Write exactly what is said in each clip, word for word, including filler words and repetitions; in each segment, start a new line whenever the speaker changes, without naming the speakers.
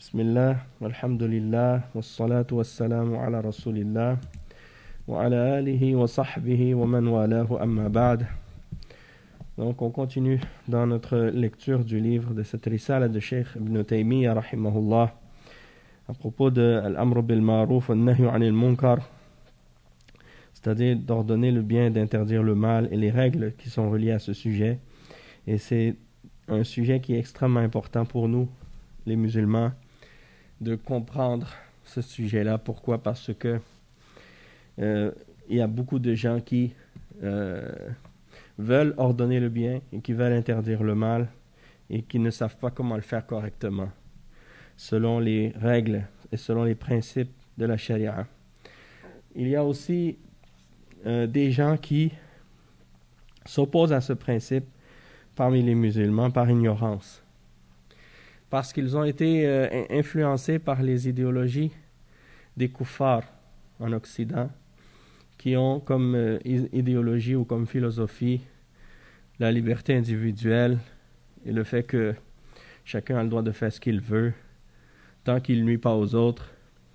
Bismillah, walhamdulillah, wassalatu wassalamu ala rasulillah, wa ala alihi wa sahbihi wa man walahu amma ba'd. Donc on continue dans notre lecture du livre de cette risala de Cheikh Ibn Taymiyyah rahimahullah à propos de Al-Amr bil Ma'ruf wa Nahyu anil Munkar, c'est-à-dire d'ordonner le bien, d'interdire le mal et les règles qui sont reliées à ce sujet. Et c'est un sujet qui est extrêmement important pour nous, les musulmans, de comprendre ce sujet-là. Pourquoi? Parce que euh, il y a beaucoup de gens qui euh, veulent ordonner le bien et qui veulent interdire le mal et qui ne savent pas comment le faire correctement, selon les règles et selon les principes de la charia. Il y a aussi euh, des gens qui s'opposent à ce principe parmi les musulmans par ignorance, parce qu'ils ont été euh, influencés par les idéologies des kuffars en Occident, qui ont comme euh, idéologie ou comme philosophie la liberté individuelle et le fait que chacun a le droit de faire ce qu'il veut tant qu'il ne nuit pas aux autres.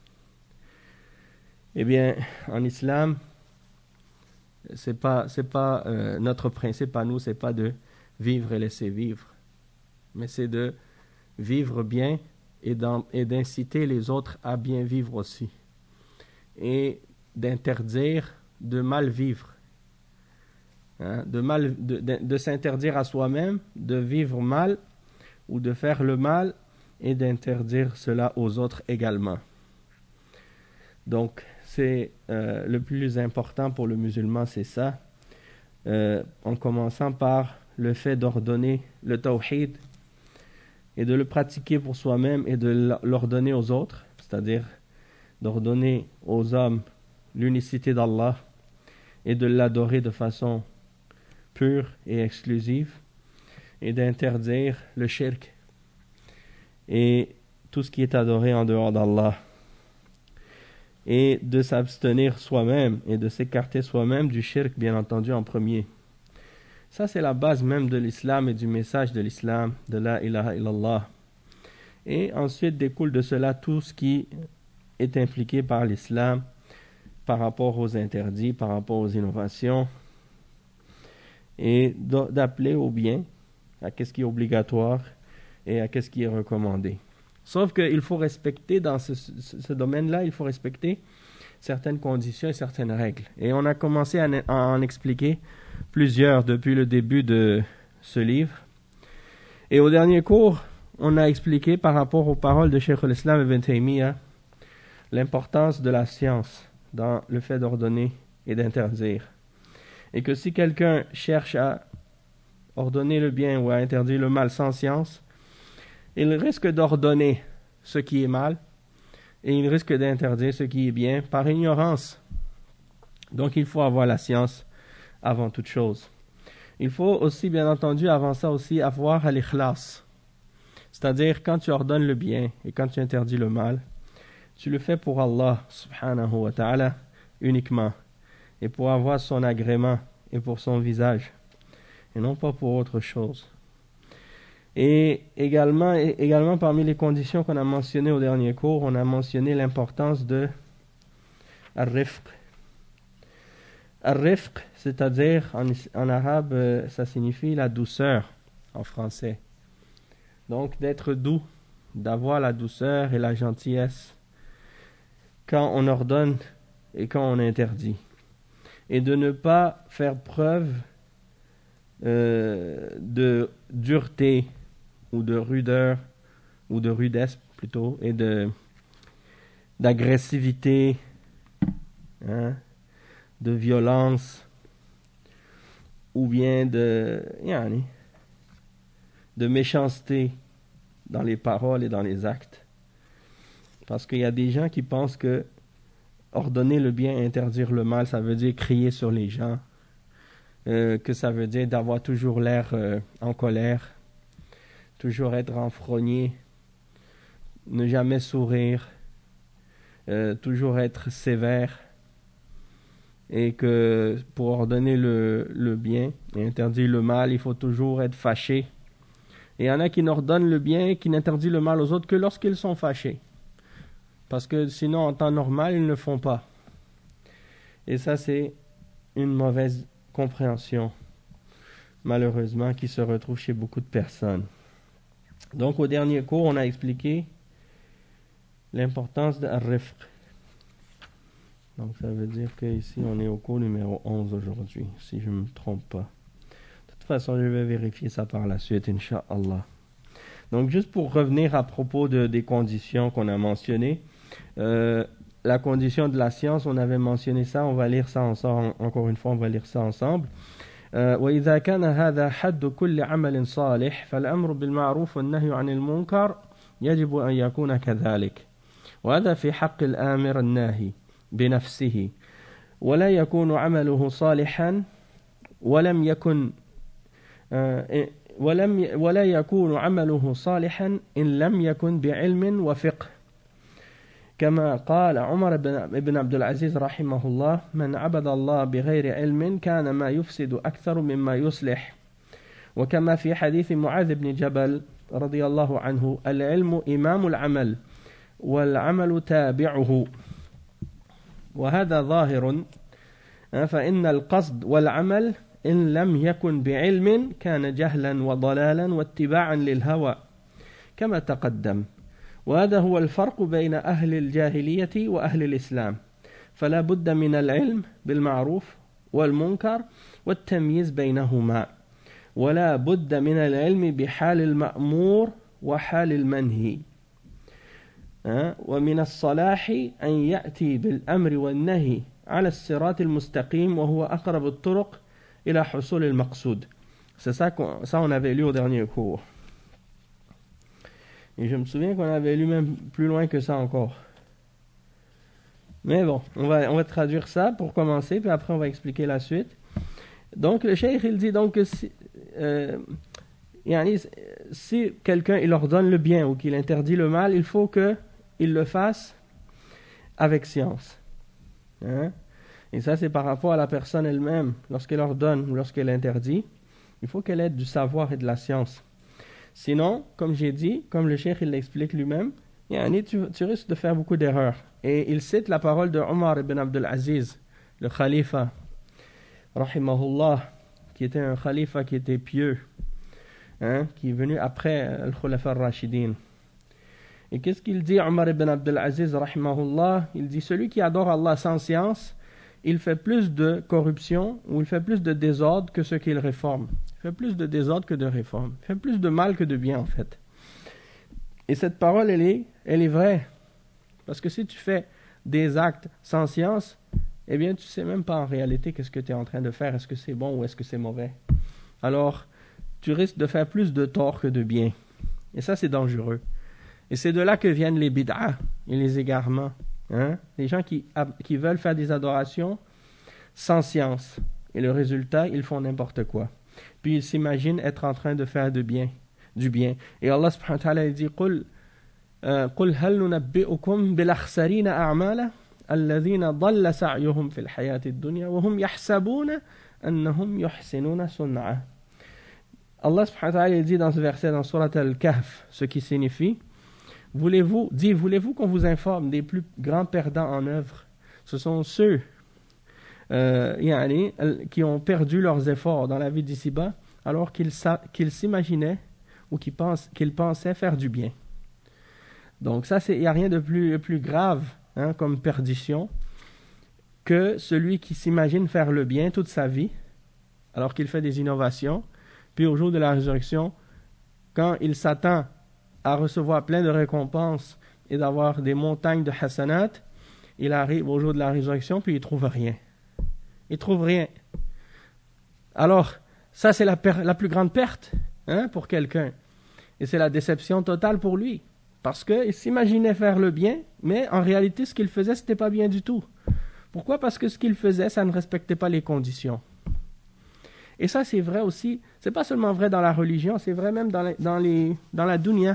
Eh bien, en islam, c'est pas, c'est pas euh, notre principe à nous, c'est pas de vivre et laisser vivre, mais c'est de vivre bien et, et d'inciter les autres à bien vivre aussi, et d'interdire de mal vivre, hein, de, mal, de, de, de s'interdire à soi-même de vivre mal ou de faire le mal et d'interdire cela aux autres également. Donc c'est euh, le plus important pour le musulman, c'est ça, euh, en commençant par le fait d'ordonner le tawhid et de le pratiquer pour soi-même et de l'ordonner aux autres, c'est-à-dire d'ordonner aux hommes l'unicité d'Allah et de l'adorer de façon pure et exclusive, et d'interdire le shirk et tout ce qui est adoré en dehors d'Allah, et de s'abstenir soi-même et de s'écarter soi-même du shirk, bien entendu, en premier. Ça, c'est la base même de l'islam et du message de l'islam, de la ilaha illallah. Et ensuite découle de cela tout ce qui est impliqué par l'islam par rapport aux interdits, par rapport aux innovations, et d'appeler au bien, à qu'est-ce qui est obligatoire et à qu'est-ce qui est recommandé. Sauf qu'il faut respecter, dans ce, ce, ce domaine-là, il faut respecter certaines conditions et certaines règles. Et on a commencé à, à en expliquer plusieurs depuis le début de ce livre. Et au dernier cours, on a expliqué par rapport aux paroles de Cheikh al-Islam Ibn Taymiyyah l'importance de la science dans le fait d'ordonner et d'interdire. Et que si quelqu'un cherche à ordonner le bien ou à interdire le mal sans science, il risque d'ordonner ce qui est mal et il risque d'interdire ce qui est bien par ignorance. Donc il faut avoir la science avant toute chose. Il faut aussi, bien entendu, avant ça aussi, avoir al-ikhlas. C'est-à-dire, quand tu ordonnes le bien et quand tu interdis le mal, tu le fais pour Allah, subhanahu wa ta'ala, uniquement, et pour avoir son agrément et pour son visage, et non pas pour autre chose. Et également, et également parmi les conditions qu'on a mentionnées au dernier cours, on a mentionné l'importance de al-rifq. Al-rifq, c'est-à-dire en, en arabe, ça signifie la douceur en français. Donc d'être doux, d'avoir la douceur et la gentillesse quand on ordonne et quand on interdit. Et de ne pas faire preuve euh, de dureté ou de rudeur, ou de rudesse plutôt, et de d'agressivité, hein, de violence, ou bien de, yani, de méchanceté dans les paroles et dans les actes. Parce qu'il y a des gens qui pensent que ordonner le bien et interdire le mal, ça veut dire crier sur les gens, euh, que ça veut dire d'avoir toujours l'air euh, en colère, toujours être renfrogné, ne jamais sourire, euh, toujours être sévère, et que pour ordonner le, le bien et interdire le mal, il faut toujours être fâché Et il y en a qui n'ordonnent le bien, qui n'interdisent le mal aux autres que lorsqu'ils sont fâchés. Parce que sinon, en temps normal, ils ne font pas. Et ça, c'est une mauvaise compréhension, malheureusement, qui se retrouve chez beaucoup de personnes. Donc, au dernier cours, on a expliqué l'importance de ar-rifq. Donc, ça veut dire qu'ici, on est au cours numéro onze aujourd'hui, si je ne me trompe pas. De toute façon, je vais vérifier ça par la suite, Inch'Allah. Donc, juste pour revenir à propos de, des conditions qu'on a mentionnées, euh, la condition de la science, on avait mentionné ça, on va lire ça ensemble, encore une fois, on va lire ça ensemble. وإذا كان هذا حد كل عمل صالح فالأمر بالمعروف والنهي عن المنكر يجب أن يكون كذلك وهذا في حق الآمر الناهي بنفسه ولا يكون عمله صالحا ولم يكن ولم ولا يكون عمله صالحا إن لم يكن بعلم وفقه كما قال عمر بن عبد العزيز رحمه الله من عبد الله بغير علم كان ما يفسد أكثر مما يصلح وكما في حديث معاذ بن جبل رضي الله عنه العلم إمام العمل والعمل تابعه وهذا ظاهر فإن القصد والعمل إن لم يكن بعلم كان جهلا وضلالا واتباعا للهوى كما تقدم وهذا هو الفرق بين أهل الجاهلية وأهل الإسلام فلا بد من العلم بالمعروف والمنكر والتمييز بينهما ولا بد من العلم بحال المأمور وحال المنهي ومن الصلاح أن يأتي بالأمر والنهي على الصراط المستقيم وهو أقرب الطرق إلى حصول المقصود. C'est ça qu'on ça on avait lu au dernier cours. Et je me souviens qu'on avait lu même plus loin que ça encore. Mais bon, on va, on va traduire ça pour commencer, puis après on va expliquer la suite. Donc le cheikh il dit donc que si, euh, si quelqu'un il ordonne le bien ou qu'il interdit le mal, il faut qu'il le fasse avec science. Hein? Et ça c'est par rapport à la personne elle-même, lorsqu'elle ordonne ou lorsqu'elle interdit, il faut qu'elle ait du savoir et de la science. Sinon, comme j'ai dit, comme le cheikh il l'explique lui-même, tu, tu risques de faire beaucoup d'erreurs. Et il cite la parole de Omar ibn Abdul Aziz, le khalifa, rahimahullah, qui était un khalifa qui était pieux, hein, qui est venu après le khulafa al-Rashidin. Et qu'est-ce qu'il dit, Omar ibn Abdul Aziz, rahimahullah? Il dit, celui qui adore Allah sans science, il fait plus de corruption ou il fait plus de désordre que ce qu'il réforme. Il fait plus de désordre que de réforme. Il fait plus de mal que de bien, en fait. Et cette parole, elle est, elle est vraie. Parce que si tu fais des actes sans science, eh bien, tu ne sais même pas en réalité qu'est-ce que tu es en train de faire. Est-ce que c'est bon ou est-ce que c'est mauvais? Alors, tu risques de faire plus de tort que de bien. Et ça, c'est dangereux. Et c'est de là que viennent les bid'ah et les égarements. Hein? Les gens qui, qui veulent faire des adorations sans science. Et le résultat, ils font n'importe quoi. Puis ils s'imaginent être en train de faire de bien, du bien. Et Allah subhanahu wa ta'ala dit قُلْ قُلْ هَلْ نُنَبِّئُكُمْ بِالْأَخْسَرِينَ أَعْمَالًا الَّذِينَ ضَلَّ سَعْيُهُمْ فِي الْحَيَاةِ الدُّنْيَا وَهُمْ يَحْسَبُونَ أَنَّهُمْ يُحْسِنُونَ صُنْعًا. Allah subhanahu wa ta'ala dit dans ce verset dans Surat Al-Kahf, ce qui signifie Voulez-vous, dit, voulez-vous qu'on vous informe des plus grands perdants en œuvre? Ce sont ceux euh, yani, qui ont perdu leurs efforts dans la vie d'ici-bas, alors qu'ils, qu'ils s'imaginaient ou qu'ils, pensent, qu'ils pensaient faire du bien. Donc ça, il n'y a rien de plus, plus grave hein, comme perdition que celui qui s'imagine faire le bien toute sa vie, alors qu'il fait des innovations, puis au jour de la résurrection, quand il s'attend à recevoir plein de récompenses et d'avoir des montagnes de hasanat, il arrive au jour de la résurrection, puis il ne trouve rien. Il ne trouve rien. Alors, ça c'est la, per- la plus grande perte hein, pour quelqu'un. Et c'est la déception totale pour lui. Parce qu'il s'imaginait faire le bien, mais en réalité, ce qu'il faisait, ce n'était pas bien du tout. Pourquoi? Parce que ce qu'il faisait, ça ne respectait pas les conditions. Et ça, c'est vrai aussi. Ce n'est pas seulement vrai dans la religion, c'est vrai même dans, les, dans, les, dans la dunya.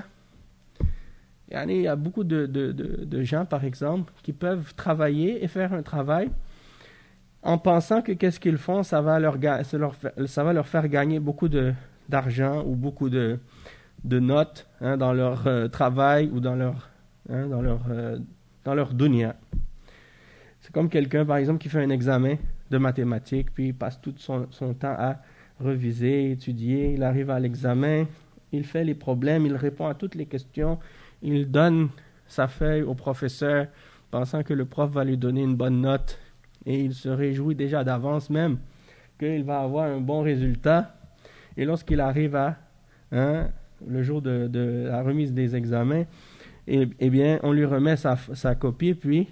Il y a beaucoup de, de, de, de gens, par exemple, qui peuvent travailler et faire un travail en pensant que qu'est-ce qu'ils font, ça va leur, ça leur, ça va leur faire gagner beaucoup de, d'argent ou beaucoup de, de notes hein, dans leur euh, travail ou dans leur, hein, dans leur, euh, dans leur dunya. C'est comme quelqu'un, par exemple, qui fait un examen de mathématiques, puis il passe tout son, son temps à reviser, étudier, il arrive à l'examen, il fait les problèmes, il répond à toutes les questions, il donne sa feuille au professeur, pensant que le prof va lui donner une bonne note, et il se réjouit déjà d'avance même qu'il va avoir un bon résultat. Et lorsqu'il arrive à hein, le jour de, de la remise des examens, et, eh bien, on lui remet sa, sa copie, puis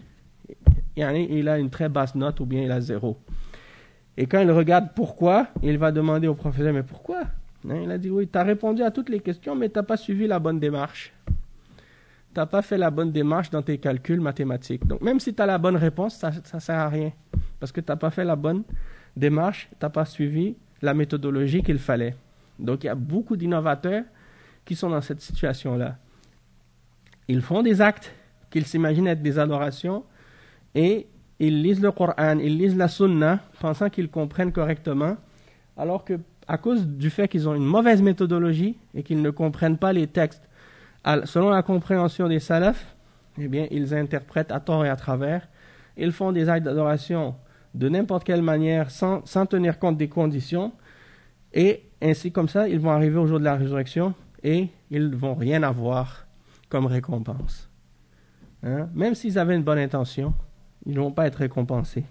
il a une très basse note ou bien il a zéro. Et quand il regarde pourquoi, il va demander au professeur, mais pourquoi hein, il a dit, oui, tu as répondu à toutes les questions, mais tu n'as pas suivi la bonne démarche. Tu n'as pas fait la bonne démarche dans tes calculs mathématiques. Donc, même si tu as la bonne réponse, ça ne sert à rien. Parce que tu n'as pas fait la bonne démarche, tu n'as pas suivi la méthodologie qu'il fallait. Donc, il y a beaucoup d'innovateurs qui sont dans cette situation-là. Ils font des actes qu'ils s'imaginent être des adorations et ils lisent le Coran, ils lisent la Sunna, pensant qu'ils comprennent correctement, alors que à cause du fait qu'ils ont une mauvaise méthodologie et qu'ils ne comprennent pas les textes selon la compréhension des salafs, eh bien, ils interprètent à tort et à travers. Ils font des actes d'adoration de n'importe quelle manière, sans, sans tenir compte des conditions, et ainsi comme ça, ils vont arriver au jour de la résurrection et ils ne vont rien avoir comme récompense. Hein? Même s'ils avaient une bonne intention, ils ne vont pas être récompensés.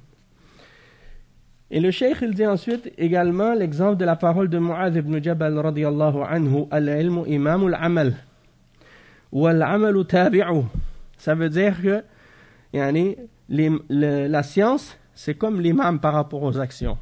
Et le cheikh, il dit ensuite également l'exemple de la parole de Mu'adh ibn Jabal radiyallahu anhu, al-ilmu imamul amal, ou al-amalu tabi'u. Ça veut dire que yani, les, le, la science, c'est comme l'imam par rapport aux actions.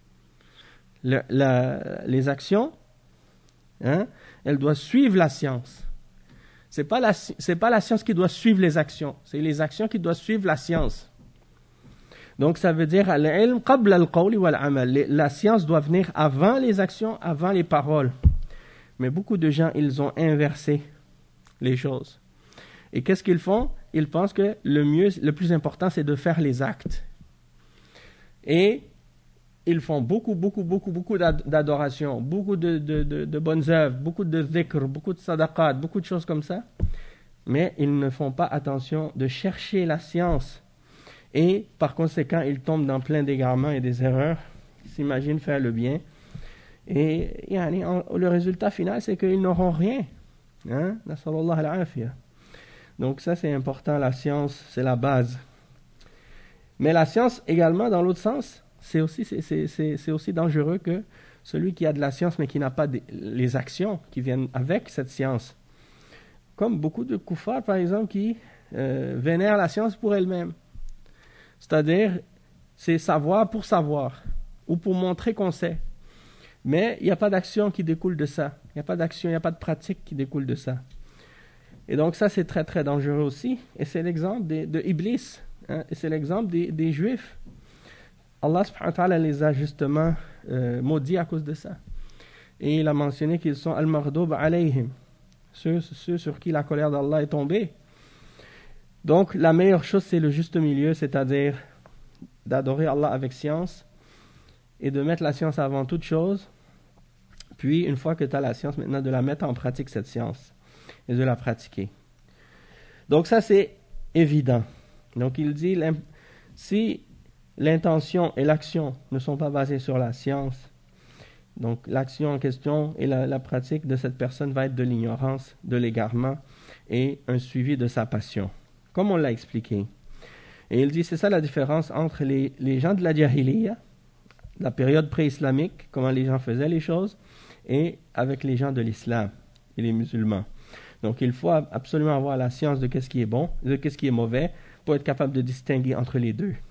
Le, la, les actions, hein, elles doivent suivre la science. C'est pas la, c'est pas la science qui doit suivre les actions, c'est les actions qui doivent suivre la science. Donc ça veut dire al-ilm qabla al-qawli wal-amal. La science doit venir avant les actions, avant les paroles. Mais beaucoup de gens, ils ont inversé les choses. Et qu'est-ce qu'ils font? Ils pensent que le mieux, le plus important, c'est de faire les actes. Et ils font beaucoup, beaucoup, beaucoup, beaucoup d'adoration, beaucoup de, de, de, de bonnes œuvres, beaucoup de dhikr, beaucoup de sadaqat, beaucoup de choses comme ça. Mais ils ne font pas attention de chercher la science. Et par conséquent, ils tombent dans plein d'égarements et des erreurs. Ils s'imaginent faire le bien. Et yani, le résultat final, c'est qu'ils n'auront rien. Hein? Nasallallahu al-afiyah. Donc ça, c'est important. La science, c'est la base. Mais la science, également, dans l'autre sens, c'est aussi, c'est, c'est, c'est, c'est aussi dangereux que celui qui a de la science, mais qui n'a pas de, les actions qui viennent avec cette science. Comme beaucoup de koufars, par exemple, qui euh, vénèrent la science pour elle-même. C'est-à-dire, c'est savoir pour savoir, ou pour montrer qu'on sait. Mais il n'y a pas d'action qui découle de ça. Il n'y a pas d'action, il n'y a pas de pratique qui découle de ça. Et donc ça, c'est très très dangereux aussi. Et c'est l'exemple de, de Iblis. Hein, et c'est l'exemple des, des Juifs. Allah subhanahu wa ta'ala les a justement euh, maudits à cause de ça. Et il a mentionné qu'ils sont al-maghdoub alayhim, ceux, ceux sur qui la colère d'Allah est tombée. Donc la meilleure chose, c'est le juste milieu, c'est-à-dire d'adorer Allah avec science et de mettre la science avant toute chose. Puis une fois que tu as la science, maintenant de la mettre en pratique, cette science, et de la pratiquer. Donc ça, c'est évident. Donc il dit, si l'intention et l'action ne sont pas basées sur la science, donc l'action en question et la, la pratique de cette personne va être de l'ignorance, de l'égarement et un suivi de sa passion, comme on l'a expliqué. Et il dit, c'est ça la différence entre les, les gens de la Jahiliya, la période pré-islamique, comment les gens faisaient les choses, et avec les gens de l'islam et les musulmans. Donc il faut absolument avoir la science de qu'est-ce qui est bon, de qu'est-ce qui est mauvais, pour être capable de distinguer entre les deux.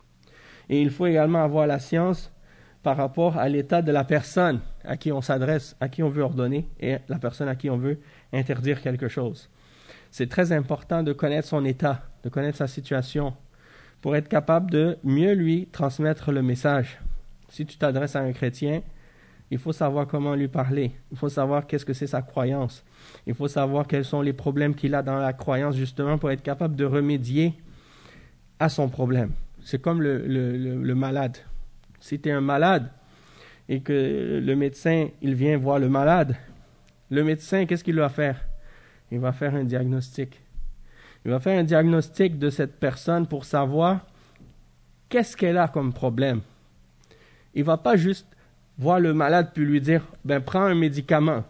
Et il faut également avoir la science par rapport à l'état de la personne à qui on s'adresse, à qui on veut ordonner, et la personne à qui on veut interdire quelque chose. C'est très important de connaître son état, de connaître sa situation, pour être capable de mieux lui transmettre le message. Si tu t'adresses à un chrétien, il faut savoir comment lui parler. Il faut savoir qu'est-ce que c'est sa croyance. Il faut savoir quels sont les problèmes qu'il a dans la croyance, justement, pour être capable de remédier à son problème. C'est comme le, le, le, le malade. Si tu es un malade et que le médecin, il vient voir le malade Le médecin, qu'est-ce qu'il va faire? Il va faire un diagnostic. Il va faire un diagnostic de cette personne pour savoir qu'est-ce qu'elle a comme problème. Il ne va pas juste voir le malade puis lui dire, ben prends un médicament.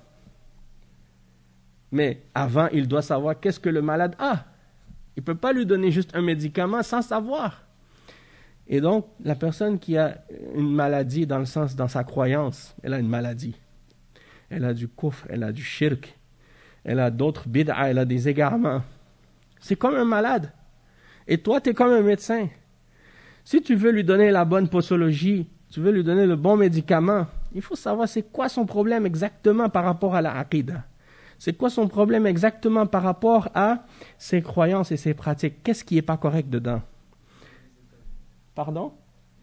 Mais avant, il doit savoir qu'est-ce que le malade a. Il ne peut pas lui donner juste un médicament sans savoir. Et donc, la personne qui a une maladie dans le sens, dans sa croyance, elle a une maladie. Elle a du kufr, elle a du shirk, elle a d'autres bid'a, elle a des égarements. C'est comme un malade. Et toi, tu es comme un médecin. Si tu veux lui donner la bonne posologie, tu veux lui donner le bon médicament, il faut savoir c'est quoi son problème exactement par rapport à la aqida. C'est quoi son problème exactement par rapport à ses croyances et ses pratiques. Qu'est-ce qui n'est pas correct dedans? Pardon?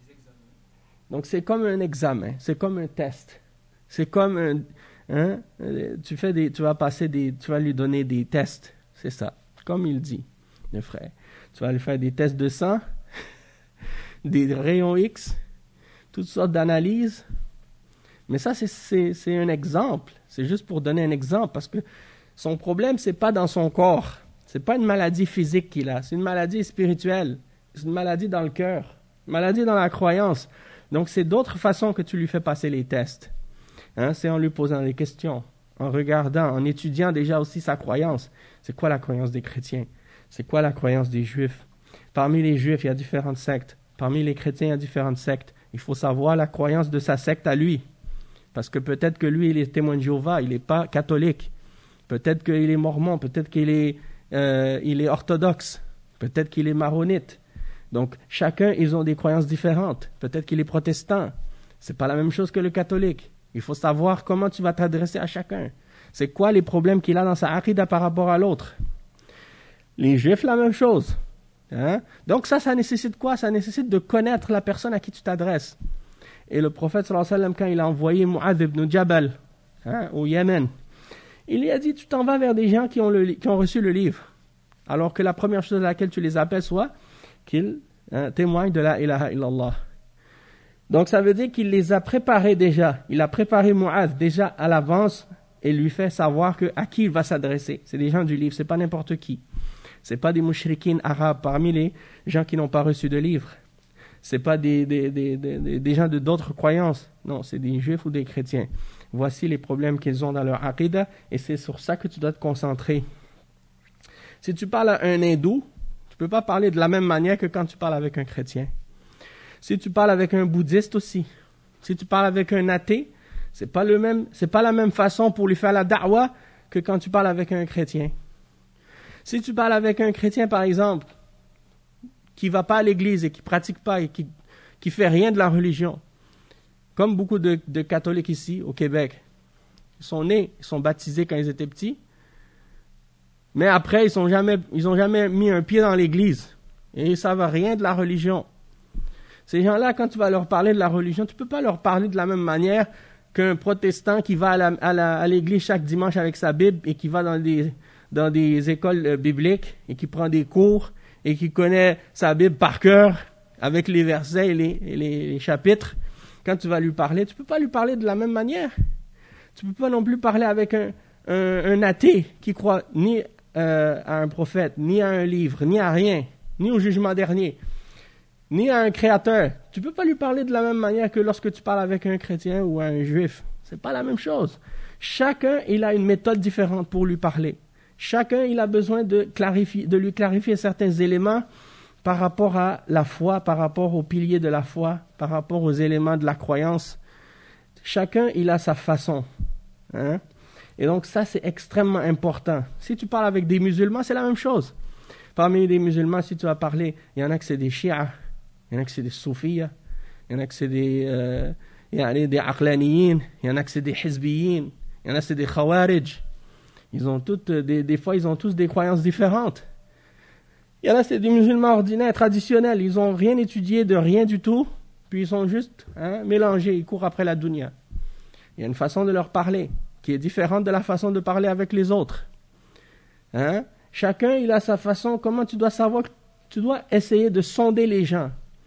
Donc c'est comme un examen, c'est comme un test. C'est comme un... Hein, tu, fais des, tu vas passer des... Tu vas lui donner des tests, c'est ça. Comme il dit, le frère. Tu vas lui faire des tests de sang, des rayons X, toutes sortes d'analyses. Mais ça, c'est, c'est, c'est un exemple. C'est juste pour donner un exemple, parce que son problème, c'est pas dans son corps. C'est pas une maladie physique qu'il a. C'est une maladie spirituelle. C'est une maladie dans le cœur. Une maladie dans la croyance. Donc, c'est d'autres façons que tu lui fais passer les tests. Hein, c'est en lui posant des questions, en regardant, en étudiant déjà aussi sa croyance. C'est quoi la croyance des chrétiens? C'est quoi la croyance des juifs? Parmi les juifs, il y a différentes sectes. Parmi les chrétiens, il y a différentes sectes. Il faut savoir la croyance de sa secte à lui. Parce que peut-être que lui, il est témoin de Jéhovah, il n'est pas catholique. Peut-être qu'il est mormon, peut-être qu'il est, euh, il est orthodoxe. Peut-être qu'il est maronite. Donc, chacun, ils ont des croyances différentes. Peut-être qu'il est protestant. C'est pas la même chose que le catholique. Il faut savoir comment tu vas t'adresser à chacun. C'est quoi les problèmes qu'il a dans sa aqida par rapport à l'autre. Les juifs, la même chose. Hein? Donc ça, ça nécessite quoi? Ça nécessite de connaître la personne à qui tu t'adresses. Et le prophète, sallallahu alayhi wa sallam, quand il a envoyé Mu'adh ibn Jabal hein, au Yémen, il lui a dit, tu t'en vas vers des gens qui ont, le, qui ont reçu le livre. Alors que la première chose à laquelle tu les appelles soit qu'ils hein, témoignent de la ilaha illallah. Donc ça veut dire qu'il les a préparés déjà. Il a préparé Mu'adh déjà à l'avance et lui fait savoir que, à qui il va s'adresser. C'est des gens du livre, c'est pas n'importe qui. C'est pas des mouchriquines arabes parmi les gens qui n'ont pas reçu de livre. C'est pas des, des, des, des, des gens de d'autres croyances. Non, c'est des juifs ou des chrétiens. Voici les problèmes qu'ils ont dans leur aqida et c'est sur ça que tu dois te concentrer. Si tu parles à un hindou, tu peux pas parler de la même manière que quand tu parles avec un chrétien. Si tu parles avec un bouddhiste aussi, si tu parles avec un athée, c'est pas le même, c'est pas la même façon pour lui faire la da'wa que quand tu parles avec un chrétien. Si tu parles avec un chrétien, par exemple, qui va pas à l'église et qui pratique pas et qui, qui fait rien de la religion, comme beaucoup de, de catholiques ici au Québec, ils sont nés, ils sont baptisés quand ils étaient petits, mais après ils sont jamais, ils ont jamais mis un pied dans l'église et ils savent rien de la religion. Ces gens-là, quand tu vas leur parler de la religion, tu peux pas leur parler de la même manière qu'un protestant qui va à, la, à, la, à l'église chaque dimanche avec sa Bible et qui va dans des dans des écoles euh, bibliques et qui prend des cours et qui connaît sa Bible par cœur avec les versets et les, et les, les chapitres. Quand tu vas lui parler, tu peux pas lui parler de la même manière. Tu peux pas non plus parler avec un, un, un athée qui croit ni euh, à un prophète, ni à un livre, ni à rien, ni au jugement dernier, ni à un créateur. Tu peux pas lui parler de la même manière que lorsque tu parles avec un chrétien ou un juif. C'est pas la même chose. Chacun, il a une méthode différente pour lui parler. Chacun, il a besoin de, clarifier, de lui clarifier certains éléments par rapport à la foi, par rapport aux piliers de la foi, par rapport aux éléments de la croyance. Chacun, il a sa façon. Hein? Et donc ça, c'est extrêmement important. Si tu parles avec des musulmans, c'est la même chose. Parmi les musulmans, si tu vas parler, il y en a que c'est des chiites, il y en a que c'est des soufiyas, il y en a que c'est des, euh, il y en a des aqlaniyin, il y en a que c'est des hizbiyin, il y en a que c'est des khawarij. Ils ont toutes, des, des fois, ils ont tous des croyances différentes. Il y en a, c'est des musulmans ordinaires, traditionnels. Ils n'ont rien étudié de rien du tout. Puis ils sont juste hein, mélangés. Ils courent après la dunya. Il y a une façon de leur parler qui est différente de la façon de parler avec les autres. Hein? Chacun, il a sa façon. Comment tu dois savoir? Tu dois essayer de sonder les gens.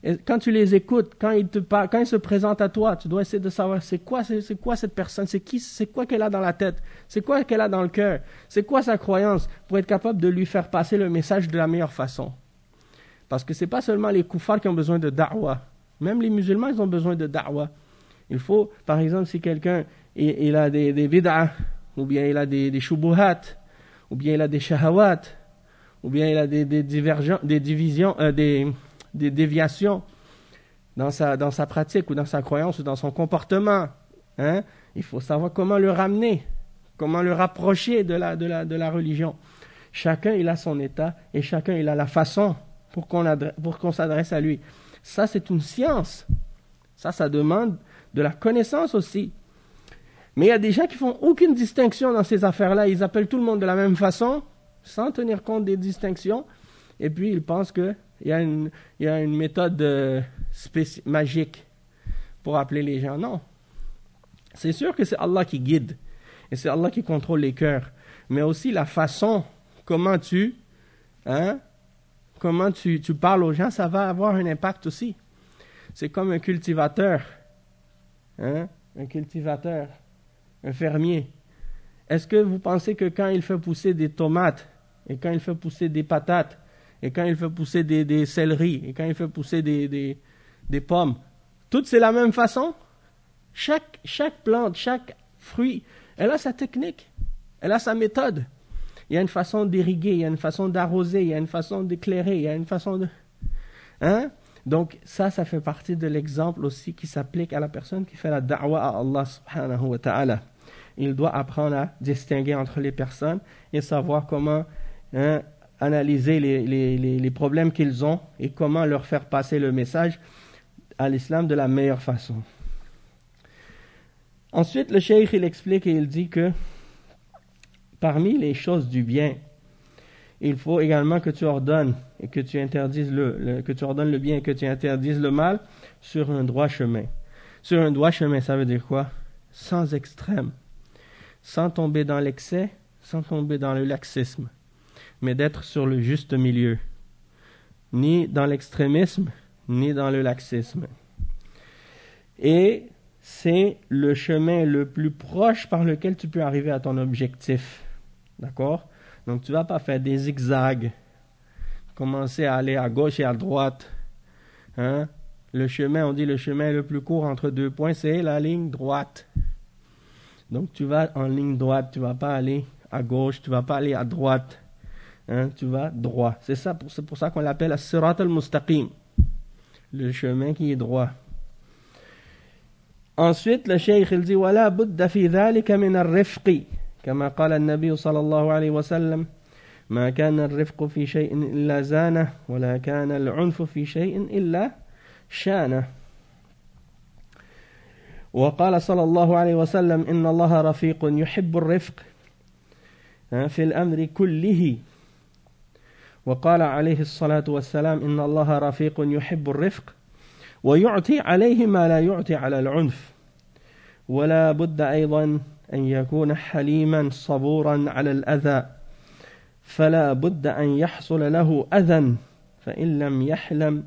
Et quand tu les écoutes, quand ils te parlent, quand ils se présentent à toi, tu dois essayer de savoir c'est quoi, c'est, c'est quoi cette personne, c'est qui, c'est quoi qu'elle a dans la tête, c'est quoi qu'elle a dans le cœur, c'est quoi sa croyance, pour être capable de lui faire passer le message de la meilleure façon. Parce que c'est pas seulement les koufars qui ont besoin de da'wa, même les musulmans ils ont besoin de da'wa. Il faut, par exemple, si quelqu'un il, il a des, des bid'ah, ou bien il a des, des shubuhat, ou bien il a des shahawat, ou bien il a des, des, divergen, des divisions, euh, des, des déviations dans sa, dans sa pratique ou dans sa croyance ou dans son comportement. Hein? Il faut savoir comment le ramener, comment le rapprocher de la, de la, de la religion. Chacun il a son état et chacun il a la façon pour qu'on, adresse, pour qu'on s'adresse à lui. Ça c'est une science. Ça, ça demande de la connaissance aussi. Mais il y a des gens qui font aucune distinction dans ces affaires-là. Ils appellent tout le monde de la même façon, sans tenir compte des distinctions. Et puis, ils pensent qu'il y a une, il y a une méthode euh, spéci- magique pour appeler les gens. Non. C'est sûr que c'est Allah qui guide. Et c'est Allah qui contrôle les cœurs. Mais aussi la façon, comment tu, hein, comment tu, tu parles aux gens, ça va avoir un impact aussi. C'est comme un cultivateur. Hein, un cultivateur. Un fermier. Est-ce que vous pensez que quand il fait pousser des tomates, et quand il fait pousser des patates, et quand il fait pousser des, des céleris, et quand il fait pousser des, des, des pommes, toutes c'est la même façon? Chaque, chaque plante, chaque fruit, elle a sa technique, elle a sa méthode. Il y a une façon d'irriguer, il y a une façon d'arroser, il y a une façon d'éclairer, il y a une façon de... Hein? Donc ça, ça fait partie de l'exemple aussi qui s'applique à la personne qui fait la da'wa à Allah subhanahu wa ta'ala. Il doit apprendre à distinguer entre les personnes et savoir comment hein, analyser les, les, les, les problèmes qu'ils ont et comment leur faire passer le message à l'islam de la meilleure façon. Ensuite, le cheikh il explique et il dit que parmi les choses du bien, il faut également que tu ordonnes et que tu interdises le, le que tu ordonnes le bien et que tu interdises le mal sur un droit chemin. Sur un droit chemin, ça veut dire quoi? Sans extrême. Sans tomber dans l'excès, sans tomber dans le laxisme, mais d'être sur le juste milieu, ni dans l'extrémisme, ni dans le laxisme. Et c'est le chemin le plus proche par lequel tu peux arriver à ton objectif. D'accord? Donc tu ne vas pas faire des zigzags, commencer à aller à gauche et à droite. Hein? Le chemin, on dit le chemin le plus court entre deux points, c'est la ligne droite. Donc tu vas en ligne droite, tu ne vas pas aller à gauche, tu ne vas pas aller à droite, hein, tu vas droit. C'est, ça, c'est pour ça qu'on l'appelle as-sirat al-mustaqim, le chemin qui est droit. Ensuite, le cheikh il dit وَلَا بُدَّ فِي ذَلِكَ مِنَ الرِّفْقِ كما قال النبي صلى الله عليه وسلم ما كان الرفق في شيء إلا زانه ولا كان العنف في شيء إلا شانه. وقال صلى الله عليه وسلم إن الله رفيق يحب الرفق في الأمر كله. وقال عليه الصلاة والسلام إن الله رفيق يحب الرفق ويعطي عليه ما لا يعطي على العنف. ولا بد أيضا أن يكون حليما صبورا على الأذى فلا بد أن يحصل له أذى فإن لم يحلم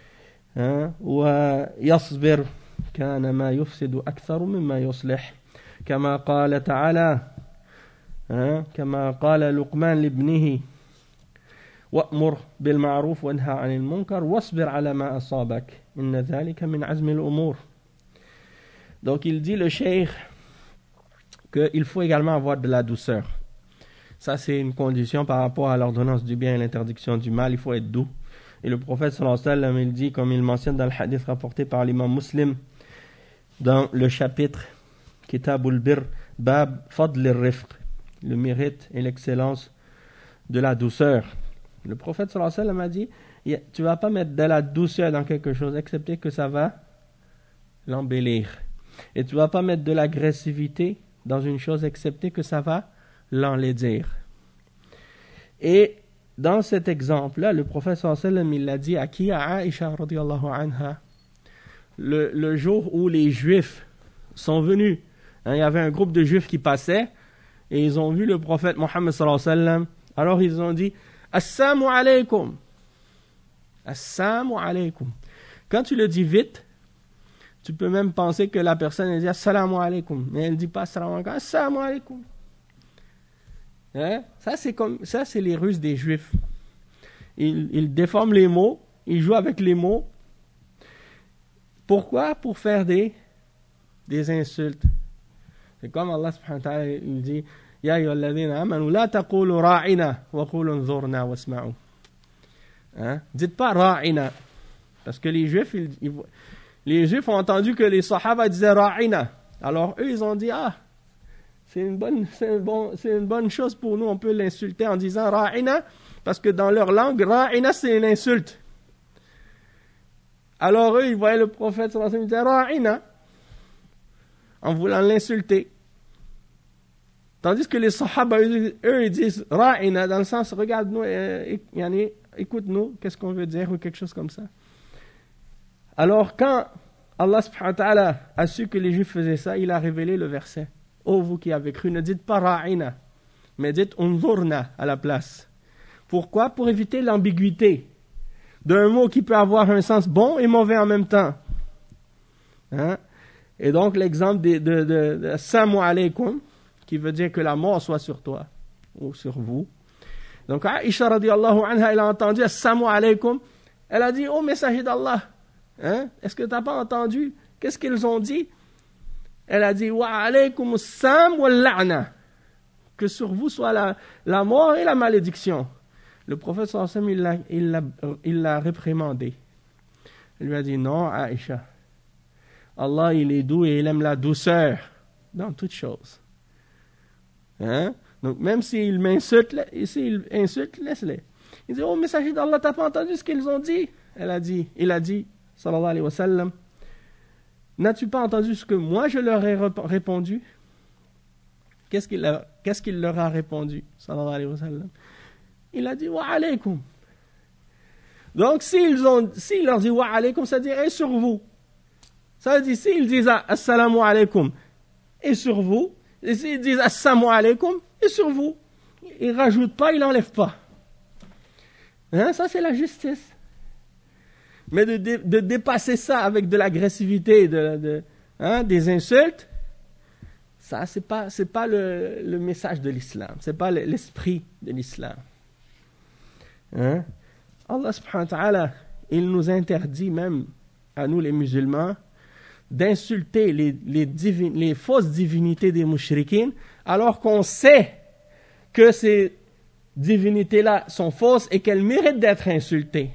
ويصبر كان ما يفسد أكثر مما يصلح كما قال تعالى كما قال لقمان لابنه وأمر بالمعروف وانهى عن المنكر واصبر على ما أصابك إن ذلك من عزم الأمور. Donc il dit le cheikh qu'il faut également avoir de la douceur. Ça c'est une condition par rapport à l'ordonnance du bien et l'interdiction du mal, il faut être doux. Et le prophète sallallahu alayhi wa sallam il dit, comme il mentionne dans le hadith rapporté par l'imam Muslim dans le chapitre Kitabul Bir Bab Fadl al-Rifq, le mérite et l'excellence de la douceur. Le prophète sallallahu alayhi wa sallam a dit, tu ne vas pas mettre de la douceur dans quelque chose excepté que ça va l'embellir. Et tu ne vas pas mettre de l'agressivité dans une chose excepté que ça va l'enlaidir. Et dans cet exemple-là, le prophète sallallahu alayhi wa sallam il l'a dit à qui? À Aïcha radiyallahu anha. Le, le jour où les Juifs sont venus, hein, il y avait un groupe de Juifs qui passait et ils ont vu le prophète Mohammed sallallahu alayhi wa sallam. Alors ils ont dit Assalamu alaykum. Assalamu alaykum. Quand tu le dis vite, tu peux même penser que la personne elle dit assalamu alaikum, mais elle ne dit pas assalamu alaikum, assalamu alaikum. Hein? Ça, c'est comme, ça, c'est les ruses des Juifs. Ils, ils déforment les mots, ils jouent avec les mots. Pourquoi? Pour faire des, des insultes. C'est comme Allah subhanahu wa ta'ala, il dit Ya ayyuhalladhina amanu la taqulu ra'ina wa qulu anzurna wasma'u. Hein? Dites pas ra'ina. Parce que les Juifs, ils, ils, les Juifs ont entendu que les Sahaba disaient ra'ina. Alors eux, ils ont dit ah, c'est une bonne, c'est un bon, c'est une bonne chose pour nous, on peut l'insulter en disant ra'ina, parce que dans leur langue, ra'ina c'est une insulte. Alors eux, ils voyaient le prophète sallallahu alayhi wa sallam dire ra'ina en voulant l'insulter. Tandis que les Sahaba, eux, ils disent ra'ina dans le sens regarde-nous, euh, écoute-nous, qu'est-ce qu'on veut dire ou quelque chose comme ça. Alors quand Allah subhanahu wa ta'ala a su que les Juifs faisaient ça, il a révélé le verset. Ô vous qui avez cru, ne dites pas ra'ina, mais dites unzurna à la place. Pourquoi? Pour éviter l'ambiguïté d'un mot qui peut avoir un sens bon et mauvais en même temps. Hein? Et donc l'exemple de, de, de, de Assalamu alaykum, qui veut dire que la mort soit sur toi ou sur vous. Donc Aïcha radiyallahu anha, elle a entendu Assalamu alaykum, elle a dit, ô messager d'Allah, hein? Est-ce que tu n'as pas entendu? Qu'est-ce qu'ils ont dit? Elle a dit, wa alaykum as-sam wa la'na, que sur vous soit la, la mort et la malédiction. Le prophète sallallahu alayhi wa sallam, il l'a, il l'a, il l'a réprimandé. Il lui a dit, non, Aïcha, Allah, il est doux et il aime la douceur dans toutes choses. Hein? Donc, même s'il m'insulte, s'il insulte, laisse-les. Il dit, oh, messager d'Allah, t'as pas entendu ce qu'ils ont dit? Elle a dit, il a dit, sallallahu alayhi wa sallam, n'as-tu pas entendu ce que moi je leur ai répondu? Qu'est-ce qu'il, a, qu'est-ce qu'il leur a répondu, sallallahu alayhi wa sallam? Il a dit, wa alaykum. Donc, s'ils ont, s'il leur dit wa alaykum, ça dit, et sur vous. Ça veut dire, s'ils disent assalamu alaykum, et sur vous, et s'ils disent assalamu alaykum, et sur vous. Ils ne rajoutent pas, ils n'enlèvent pas. Hein, ça, c'est la justice. Mais de, de, de dépasser ça avec de l'agressivité, de, de, hein, des insultes, ça, ce n'est pas, c'est pas le, le message de l'islam. Ce n'est pas l'esprit de l'islam. Hein? Allah subhanahu wa ta'ala, il nous interdit même, à nous les musulmans, d'insulter les, les, divin, les fausses divinités des mouchriquines, alors qu'on sait que ces divinités-là sont fausses et qu'elles méritent d'être insultées.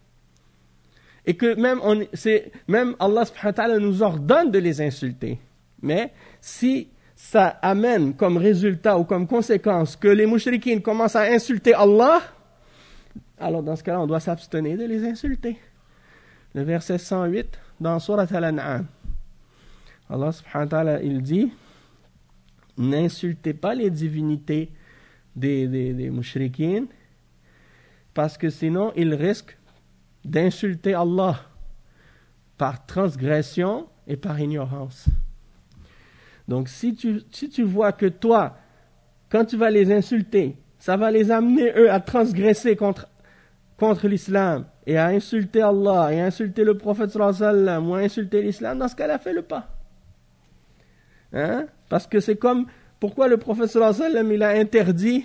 Et que même, on, c'est, même Allah subhanahu wa ta'ala nous ordonne de les insulter. Mais si ça amène comme résultat ou comme conséquence que les mouchriquines commencent à insulter Allah, alors dans ce cas-là, on doit s'abstenir de les insulter. Le verset cent huit dans Surat Al-An'am. Allah subhanahu wa ta'ala, il dit, n'insultez pas les divinités des, des, des mouchriquines, parce que sinon, ils risquent d'insulter Allah par transgression et par ignorance. Donc, si tu, si tu vois que toi, quand tu vas les insulter, ça va les amener, eux, à transgresser contre, contre l'islam, et à insulter Allah, et à insulter le prophète sallallahu alayhi wa sallam, ou à insulter l'islam, dans ce cas-là, fais-le pas. Hein? Parce que c'est comme, pourquoi le prophète sallallahu alayhi wa sallam, il a interdit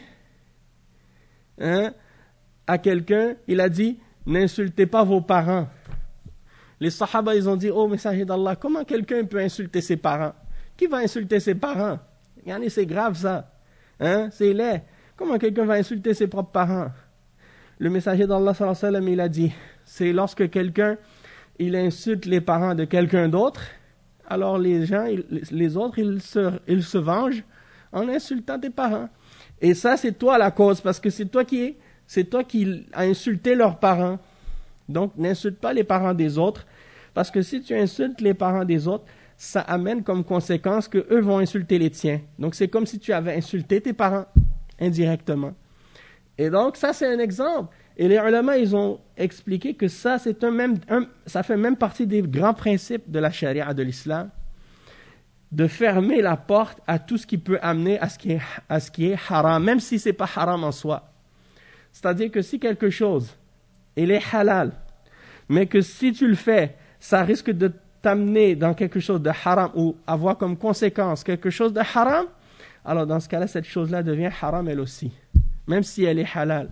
hein, à quelqu'un, il a dit, n'insultez pas vos parents. Les sahaba, ils ont dit, oh messager d'Allah, comment quelqu'un peut insulter ses parents? Qui va insulter ses parents? Regardez, c'est grave ça. Hein? C'est laid. Comment quelqu'un va insulter ses propres parents? Le messager d'Allah, sallallahu alayhi wa sallam, il a dit, c'est lorsque quelqu'un, il insulte les parents de quelqu'un d'autre, alors les gens, ils, les autres, ils se, ils se vengent en insultant tes parents. Et ça, c'est toi la cause, parce que c'est toi qui, c'est toi qui as insulté leurs parents. Donc, n'insulte pas les parents des autres, parce que si tu insultes les parents des autres, ça amène comme conséquence que eux vont insulter les tiens. Donc, c'est comme si tu avais insulté tes parents indirectement. Et donc, ça, c'est un exemple. Et les ulama, ils ont expliqué que ça, c'est un même, un, ça fait même partie des grands principes de la charia de l'islam, de fermer la porte à tout ce qui peut amener à ce qui est, à ce qui est haram, même si ce n'est pas haram en soi. C'est-à-dire que si quelque chose, il est halal, mais que si tu le fais, ça risque de t'amener dans quelque chose de haram ou avoir comme conséquence quelque chose de haram, alors dans ce cas-là, cette chose-là devient haram elle aussi, même si elle est halal.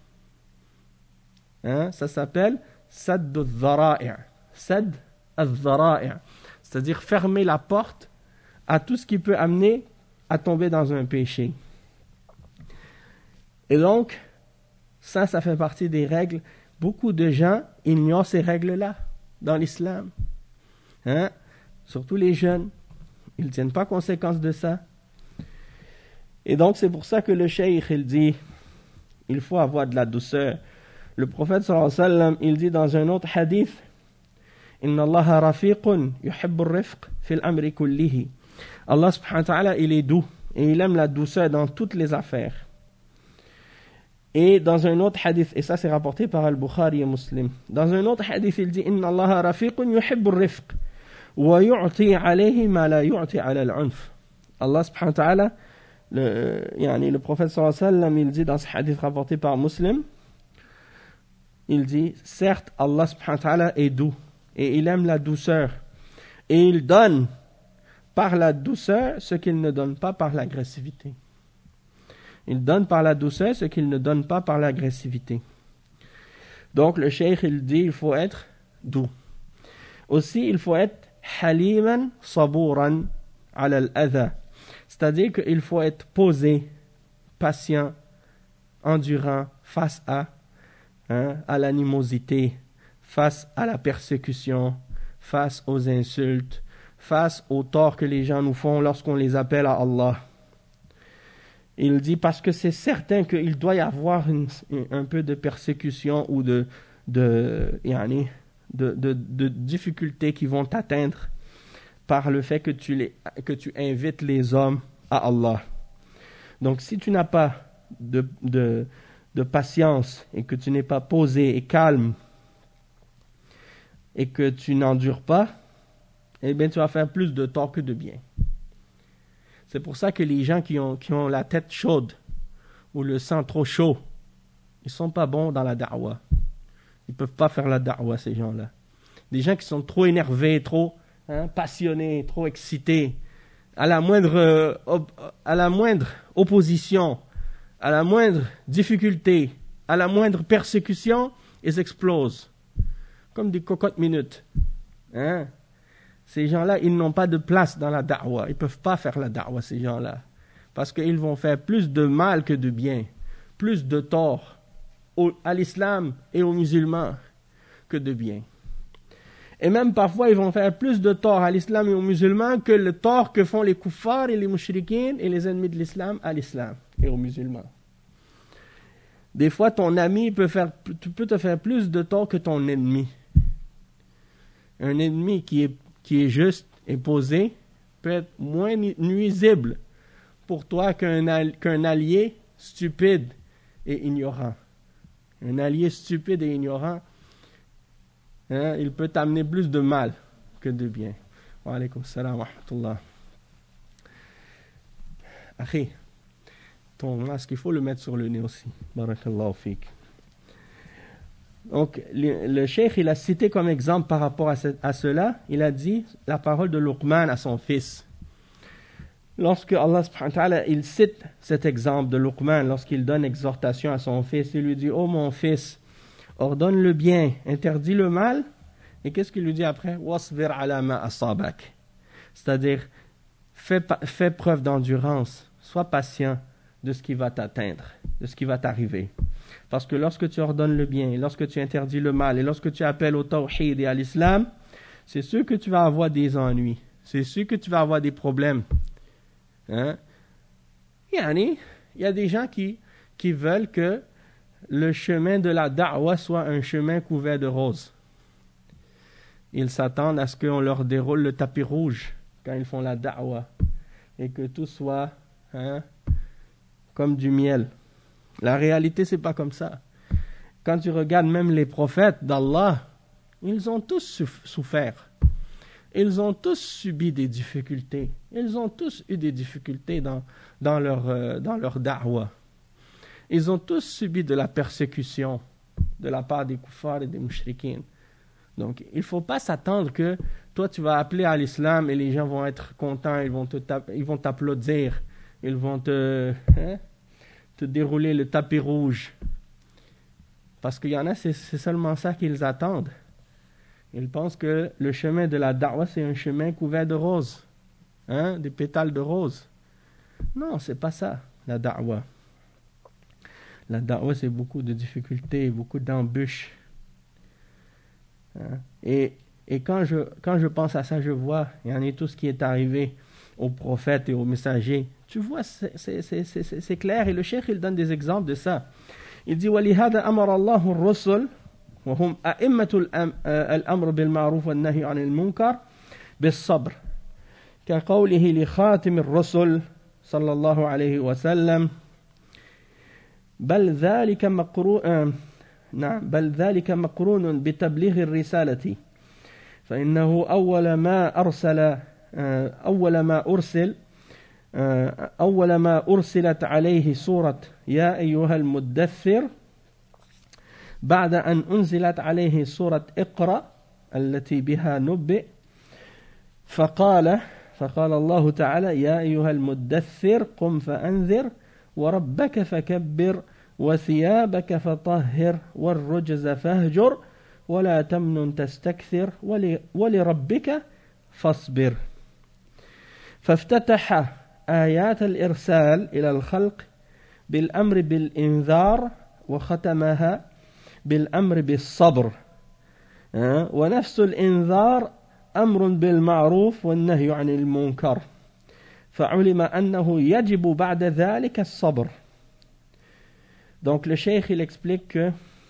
Hein? Ça s'appelle sadd al-dhara'i'. Sadd al-dhara'i'. C'est-à-dire fermer la porte à tout ce qui peut amener à tomber dans un péché. Et donc, ça, ça fait partie des règles. Beaucoup de gens ignorent ces règles-là dans l'islam. Hein? Surtout les jeunes. Ils ne tiennent pas conséquence de ça. Et donc, c'est pour ça que le cheikh, il dit, il faut avoir de la douceur. Le prophète, sallallahu alayhi wa sallam, il dit dans un autre hadith, Inna Allah rafiqun yuhibbu rifq fil amri kullihi. Allah subhanahu wa ta'ala, il est doux et il aime la douceur dans toutes les affaires. Et dans un autre hadith, et ça c'est rapporté par Al-Bukhari et Muslim, dans un autre hadith, il dit Inna Allah rafiqun yuhibbu rifq wa yu'ti alayhi ma la yu'ti ala al-'unf. Allah subhanahu wa ta'ala, le, yani, le prophète sallallahu alayhi wa sallam, il dit dans ce hadith rapporté par Muslim, il dit, certes, Allah subhanahu wa ta'ala est doux et il aime la douceur et il donne par la douceur ce qu'il ne donne pas par l'agressivité. Il donne par la douceur ce qu'il ne donne pas par l'agressivité. Donc le cheikh il dit il faut être doux. Aussi il faut être haliman sabouran ala al-adha. C'est-à-dire qu'il faut être posé, patient, endurant face à Hein, à l'animosité, face à la persécution, face aux insultes, face au tort que les gens nous font lorsqu'on les appelle à Allah. Il dit parce que c'est certain qu'il doit y avoir une, un peu de persécution ou de, de, yani, de, de, de difficultés qui vont t'atteindre par le fait que tu, les, que tu invites les hommes à Allah. Donc si tu n'as pas de... de de patience et que tu n'es pas posé et calme et que tu n'endures pas, eh bien tu vas faire plus de tort que de bien. C'est pour ça que les gens qui ont, qui ont la tête chaude ou le sang trop chaud, ils ne sont pas bons dans la da'wa. Ils ne peuvent pas faire la da'wa, ces gens-là. Des gens qui sont trop énervés, trop hein, passionnés, trop excités, à la moindre, euh, op- à la moindre opposition, à la moindre difficulté, à la moindre persécution, ils explosent. Comme des cocottes minutes. Hein? Ces gens-là, ils n'ont pas de place dans la da'wa. Ils ne peuvent pas faire la da'wa, ces gens-là. Parce qu'ils vont faire plus de mal que de bien. Plus de tort au, à l'islam et aux musulmans que de bien. Et même parfois, ils vont faire plus de tort à l'islam et aux musulmans que le tort que font les kuffars et les mushrikines et les ennemis de l'islam à l'islam et aux musulmans. Des fois, ton ami peut, faire, peut te faire plus de tort que ton ennemi. Un ennemi qui est, qui est juste et posé peut être moins nuisible pour toi qu'un, qu'un allié stupide et ignorant. Un allié stupide et ignorant, hein, il peut t'amener plus de mal que de bien. Wa alaykum salam wa rahmatullah. Akhi, ton masque, il faut le mettre sur le nez aussi. Barakallahu fik. Donc, le, le cheikh, il a cité comme exemple par rapport à, ce, à cela, il a dit la parole de Luqman à son fils. Lorsque Allah subhanahu wa ta'ala, il cite cet exemple de Luqman, lorsqu'il donne exhortation à son fils, il lui dit, oh mon fils, ordonne le bien, interdis le mal, et qu'est-ce qu'il lui dit après? Wasbir ala ma asabak. C'est-à-dire, fais, fais preuve d'endurance, sois patient de ce qui va t'atteindre, de ce qui va t'arriver. Parce que lorsque tu ordonnes le bien, lorsque tu interdis le mal, et lorsque tu appelles au tawhid et à l'islam, c'est sûr que tu vas avoir des ennuis, c'est sûr que tu vas avoir des problèmes. Hein? Yani, il y a des gens qui, qui veulent que le chemin de la da'wa soit un chemin couvert de roses. Ils s'attendent à ce qu'on leur déroule le tapis rouge quand ils font la da'wa et que tout soit hein, comme du miel. La réalité, c'est pas comme ça. Quand tu regardes même les prophètes d'Allah, ils ont tous souffert. Ils ont tous subi des difficultés. Ils ont tous eu des difficultés dans, dans leur, euh, dans leur da'wa. Ils ont tous subi de la persécution de la part des kuffars et des mushrikines. Donc, il ne faut pas s'attendre que toi, tu vas appeler à l'islam et les gens vont être contents, ils vont, te tap- ils vont t'applaudir, ils vont te, hein, te dérouler le tapis rouge. Parce qu'il y en a, c'est, c'est seulement ça qu'ils attendent. Ils pensent que le chemin de la da'wah, c'est un chemin couvert de roses, hein, des pétales de roses. Non, c'est pas ça, la da'wah. La da'wah, c'est beaucoup de difficultés, beaucoup d'embûches. Hein? Et, et quand, je, quand je pense à ça, je vois, il y en a tout ce qui est arrivé aux prophètes et aux messagers. Tu vois, c'est, c'est, c'est, c'est, c'est clair. Et le cheikh, il donne des exemples de ça. Il dit وَلِهَذَا أَمَرَ اللَّهُ الرُّسُلَ وهم أئمة الأمر بالمعروف والنهي عن المنكر بالصبر كقوله لخاتم الرسل صلى الله عليه وسلم بل ذلك مقرون نعم بل ذلك مقرون بتبليغ الرسالة فإنه أول ما أرسل أول ما أرسل أول ما أرسلت عليه سورة يا أيها المدثر بعد أن أنزلت عليه سورة اقرأ التي بها نبئ فقال فقال الله تعالى يا أيها المدثر قم فأنذر وربك فكبر وثيابك فطهر والرجز فاهجر ولا تمنن تستكثر ولربك فاصبر فافتتح آيات الإرسال إلى الخلق بالأمر بالإنذار وختمها بالأمر بالصبر ونفس الإنذار أمر بالمعروف والنهي عن المنكر فعلم أنه يجب بعد ذلك الصبر. Donc le cheikh il explique que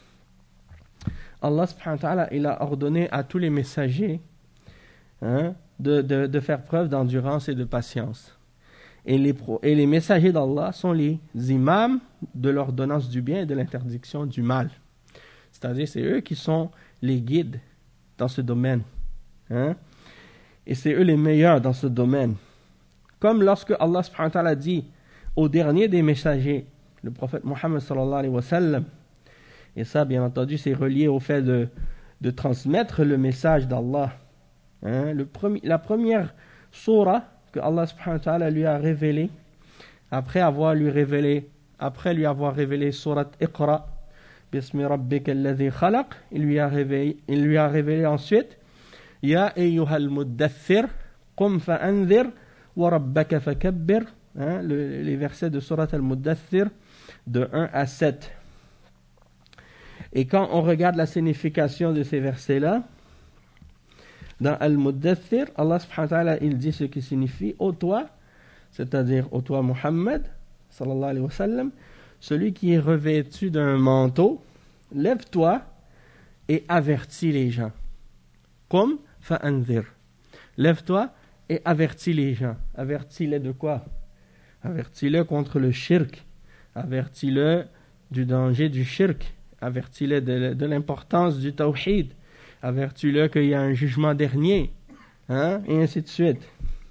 Allah subhanahu wa ta'ala il a ordonné à tous les messagers hein, de, de, de faire preuve d'endurance et de patience. Et les, pro, et les messagers d'Allah sont les imams de l'ordonnance du bien et de l'interdiction du mal. C'est-à-dire, c'est eux qui sont les guides dans ce domaine. Hein? Et c'est eux les meilleurs dans ce domaine. Comme lorsque Allah subhanahu wa ta'ala dit au dernier des messagers, le prophète Mohammed sallallahu alayhi wa sallam, et ça, bien entendu, c'est relié au fait de, de transmettre le message d'Allah. Hein? Le premier, la première surah que Allah subhanahu wa ta'ala lui a révélé, après avoir lui révélé, après lui avoir révélé surat Iqra, Bismi rabbika alladhi khalaq, il lui a révélé, il lui a révélé ensuite, Ya ayyuhal muddathir, qum fa'anzir, wa rabbaka fakabbir, hein, le, les versets de surat al-Muddathir de un à sept. Et quand on regarde la signification de ces versets-là, dans Al-Muddathir, Allah subhanahu wa ta'ala, il dit ce qui signifie ô toi, c'est-à-dire ô toi Muhammad, sallallahu alayhi wa sallam, celui qui est revêtu d'un manteau, lève-toi et avertis les gens. Qum fa'anzir. Lève-toi et avertis les gens. Avertis-les de quoi? Avertis-les contre le shirk. Avertis-les du danger du shirk. Avertis-les de, de l'importance du tawhid. Avertis-le qu'il y a un jugement dernier, hein, et ainsi de suite.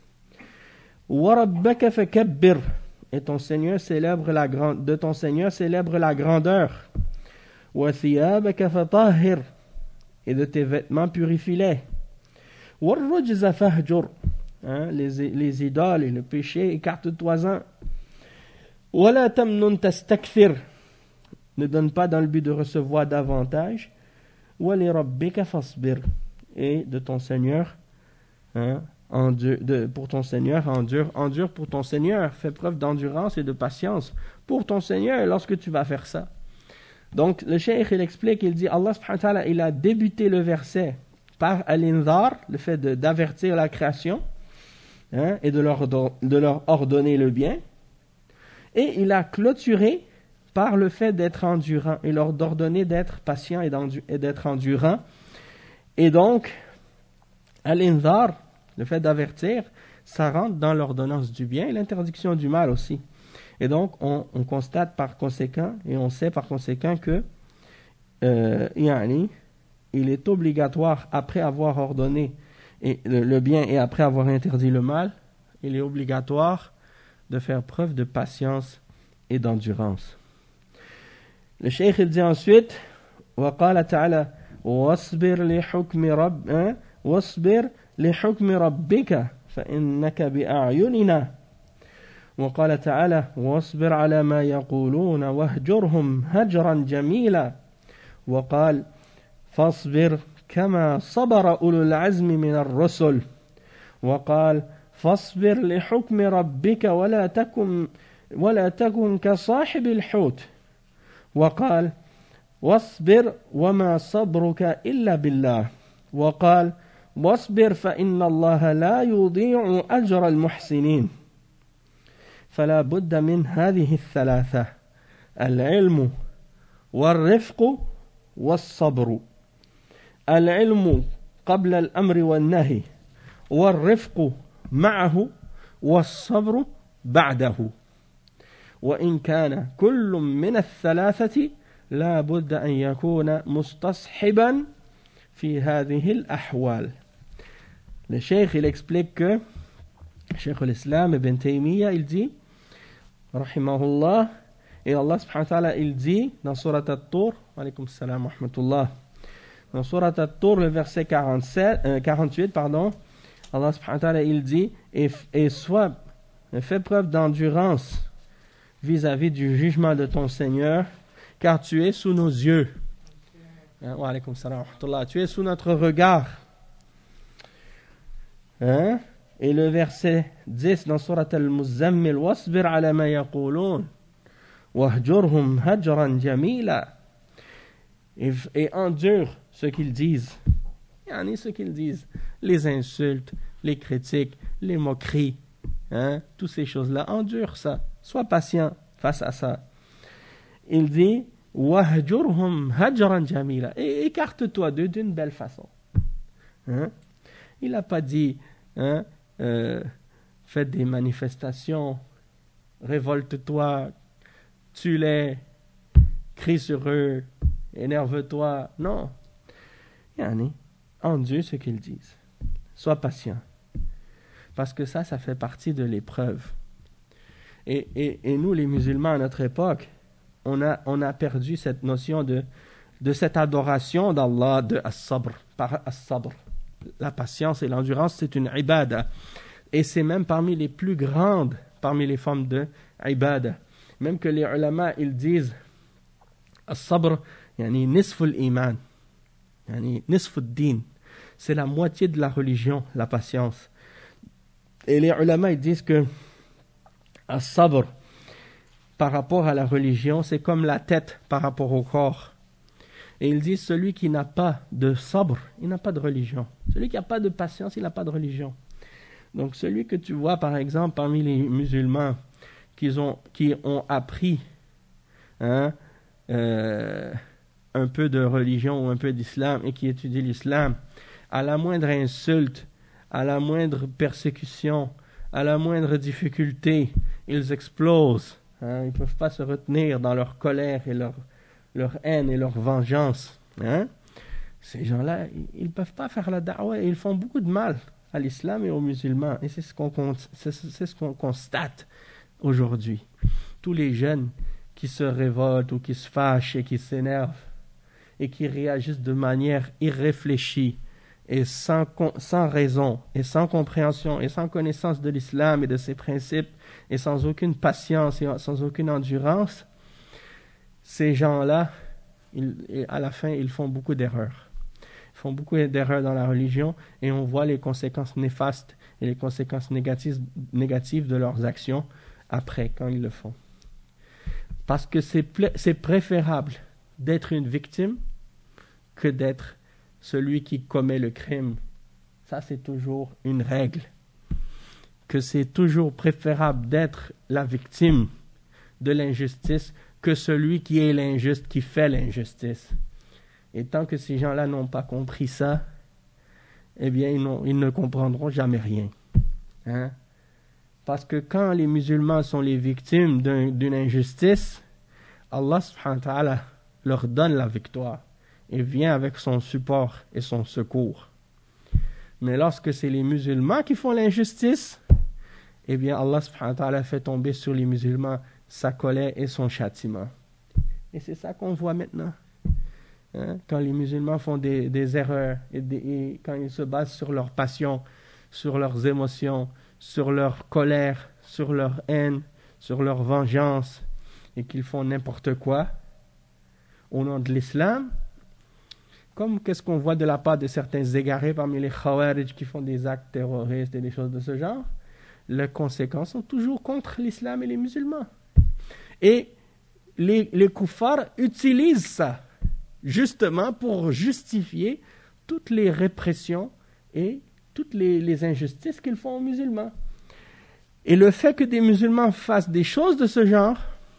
وَرَبَّكَ فَكَبِّرْ et ton Seigneur célèbre la grande, de ton Seigneur célèbre la grandeur. وَثِيَابَكَ فَطَهِّرْ et de tes vêtements purifie-les. وَالرُّجْزَ فَهْجُرْ les, les idoles et le péché, écarte-toi-en. وَلَا تَمْنُنْ تَسْتَكْثِرْ ne donne pas dans le but de recevoir davantage. وَلِرَبِّكَ فَاصْبِرْ et de ton Seigneur, hein, endure, de, pour ton Seigneur, endure, endure pour ton Seigneur, fais preuve d'endurance et de patience pour ton Seigneur lorsque tu vas faire ça. Donc le cheikh il explique, il dit Allah subhanahu wa ta'ala il a débuté le verset par al-inzar, le fait de, d'avertir la création, hein, et de leur, de leur ordonner le bien, et il a clôturé par le fait d'être endurant et leur d'ordonner d'être patient et, et d'être endurant. Et donc, al-inzar, le fait d'avertir, ça rentre dans l'ordonnance du bien et l'interdiction du mal aussi. Et donc, on, on constate par conséquent, et on sait par conséquent que euh, yani, il est obligatoire, après avoir ordonné et, le, le bien et après avoir interdit le mal, il est obligatoire de faire preuve de patience et d'endurance. Le cheikh il dit ensuite وقال تعالى واصبر لحكم رب واصبر لحكم ربك فإنك بأعيننا. وقال تعالى واصبر على ما يقولون واهجرهم هجرا جميلا. وقال فاصبر كما صبر أولو العزم من الرسل. وقال فاصبر لحكم ربك ولا تكن ولا تكن كصاحب الحوت. وقال واصبر وما صبرك إلا بالله. وقال واصبر فإن الله لا يضيع أجر المحسنين. فلا بد من هذه الثلاثة: العلم والرفق والصبر. العلم قبل الأمر والنهي، والرفق معه، والصبر بعده. وإن كان كل من الثلاثة لا بد أن يكون مستصحبا في هذه الأحوال. Le cheikh il explique que Cheikh l'Islam Ibn Taymiyyah il dit rahimahullah, et Allah subhanahu wa ta'ala il dit dans Surat At-Tur, alaykum salam wa rahmatullah, dans Surat At-Tur le verset quarante-sept, euh, quarante-huit pardon, Allah subhanahu wa ta'ala il dit et, et sois fais preuve d'endurance vis-à-vis du jugement de ton Seigneur, car tu es sous nos yeux. Wa alaykum salam wa rahmatullah, tu es sous notre regard. Hein? Et le verset dix dans Surat Al-Muzammil, wasbir ala ma yaqulun wahjurhum hajran jamila, et endure ce qu'ils disent. Yani ce qu'ils disent, les insultes, les critiques, les moqueries, hein? Toutes ces choses-là, endure ça, sois patient face à ça. Il dit wahjurhum hajran jamila, et écarte-toi d'eux d'une belle façon. Hein? Il n'a pas dit hein, euh, faites des manifestations, révolte-toi, tue-les, crie sur eux, énerve-toi. Non. Yani, endure ce qu'ils disent. Sois patient. Parce que ça, ça fait partie de l'épreuve. Et, et, et nous, les musulmans, à notre époque, on a, on a perdu cette notion de, de cette adoration d'Allah, de as-sabr, par as-sabr. La patience et l'endurance, c'est une ibada. Et c'est même parmi les plus grandes, parmi les formes de ibada. Même que les ulama, ils disent as-sabr, yani nisful iman, yani nisful din. C'est la moitié de la religion, la patience. Et les ulama, ils disent que as-sabr, par rapport à la religion, c'est comme la tête par rapport au corps. Et ils disent, celui qui n'a pas de sabr, il n'a pas de religion. Celui qui n'a pas de patience, il n'a pas de religion. Donc celui que tu vois, par exemple, parmi les musulmans qui ont, qui ont appris hein, euh, un peu de religion ou un peu d'islam et qui étudient l'islam, à la moindre insulte, à la moindre persécution, à la moindre difficulté, ils explosent. Hein, ils ne peuvent pas se retenir dans leur colère et leur, leur haine et leur vengeance. Hein? Ces gens-là, ils ne peuvent pas faire la da'wah et ils font beaucoup de mal à l'islam et aux musulmans. Et c'est ce qu'on, c'est, c'est ce qu'on constate aujourd'hui. Tous les jeunes qui se révoltent ou qui se fâchent et qui s'énervent et qui réagissent de manière irréfléchie et sans, sans raison et sans compréhension et sans connaissance de l'islam et de ses principes et sans aucune patience et sans aucune endurance, ces gens-là, ils, à la fin, ils font beaucoup d'erreurs. Ils font beaucoup d'erreurs dans la religion et on voit les conséquences néfastes et les conséquences négatives, négatives de leurs actions après, quand ils le font. Parce que c'est, c'est préférable d'être une victime que d'être celui qui commet le crime. Ça, c'est toujours une règle. Que c'est toujours préférable d'être la victime de l'injustice que celui qui est l'injuste, qui fait l'injustice. Et tant que ces gens-là n'ont pas compris ça, eh bien, ils, ils ne comprendront jamais rien. Hein? Parce que quand les musulmans sont les victimes d'un, d'une injustice, Allah subhanahu wa ta'ala leur donne la victoire et vient avec son support et son secours. Mais lorsque c'est les musulmans qui font l'injustice, eh bien Allah subhanahu wa ta'ala fait tomber sur les musulmans sa colère et son châtiment. Et c'est ça qu'on voit maintenant. Hein? Quand les musulmans font des, des erreurs et, des, et quand ils se basent sur leur passion, sur leurs émotions, sur leur colère, sur leur haine, sur leur vengeance, et qu'ils font n'importe quoi au nom de l'islam, comme qu'est-ce qu'on voit de la part de certains égarés parmi les khawarij qui font des actes terroristes et des choses de ce genre, les conséquences sont toujours contre l'islam et les musulmans. Et les, les kuffars utilisent ça justement pour justifier toutes les répressions et toutes les, les injustices qu'ils font aux musulmans. Et le fait que des musulmans fassent des choses de ce genre,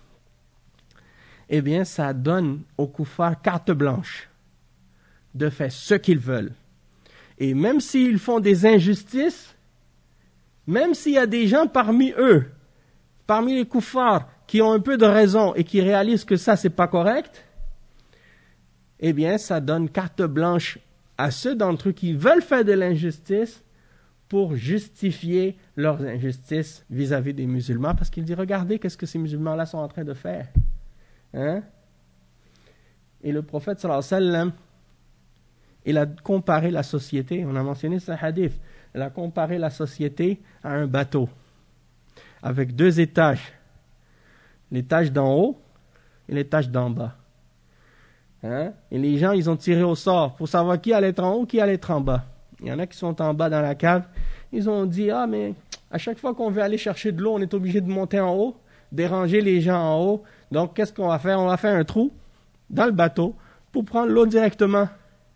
eh bien, ça donne aux kuffars carte blanche de faire ce qu'ils veulent. Et même s'ils font des injustices, même s'il y a des gens parmi eux, parmi les kuffars, qui ont un peu de raison et qui réalisent que ça, c'est pas correct, eh bien, ça donne carte blanche à ceux d'entre eux qui veulent faire de l'injustice pour justifier leurs injustices vis-à-vis des musulmans, parce qu'ils disent, regardez qu'est-ce que ces musulmans-là sont en train de faire. Hein? Et le prophète, sallallahu alayhi wa sallam, il a comparé la société, on a mentionné ce hadith, il a comparé la société à un bateau, avec deux étages, l'étage d'en haut et l'étage d'en bas. Hein? Et les gens, ils ont tiré au sort pour savoir qui allait être en haut, qui allait être en bas. Il y en a qui sont en bas dans la cave. Ils ont dit, ah mais à chaque fois qu'on veut aller chercher de l'eau, on est obligé de monter en haut, déranger les gens en haut. Donc qu'est-ce qu'on va faire? On va faire un trou dans le bateau pour prendre l'eau directement.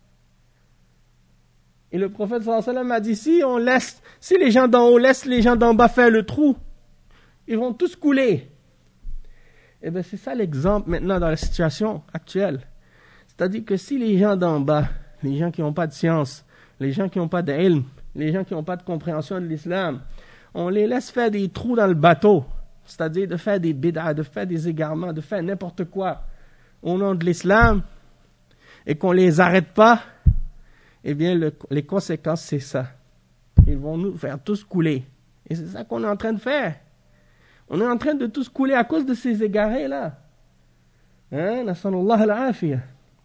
Et le prophète sallallahu alayhi wa sallam a dit, si on laisse, si les gens d'en haut laissent les gens d'en bas faire le trou, ils vont tous couler. Et bien c'est ça l'exemple maintenant dans la situation actuelle. C'est-à-dire que si les gens d'en bas, les gens qui n'ont pas de science, les gens qui n'ont pas d'ilm, les gens qui n'ont pas de compréhension de l'islam, on les laisse faire des trous dans le bateau, c'est-à-dire de faire des bid'ah, de faire des égarements, de faire n'importe quoi au nom de l'islam, et qu'on ne les arrête pas, eh bien le, les conséquences c'est ça. Ils vont nous faire tous couler. Et c'est ça qu'on est en train de faire. On est en train de tous couler à cause de ces égarés-là. Hein? Nasallallahu al-afiyah.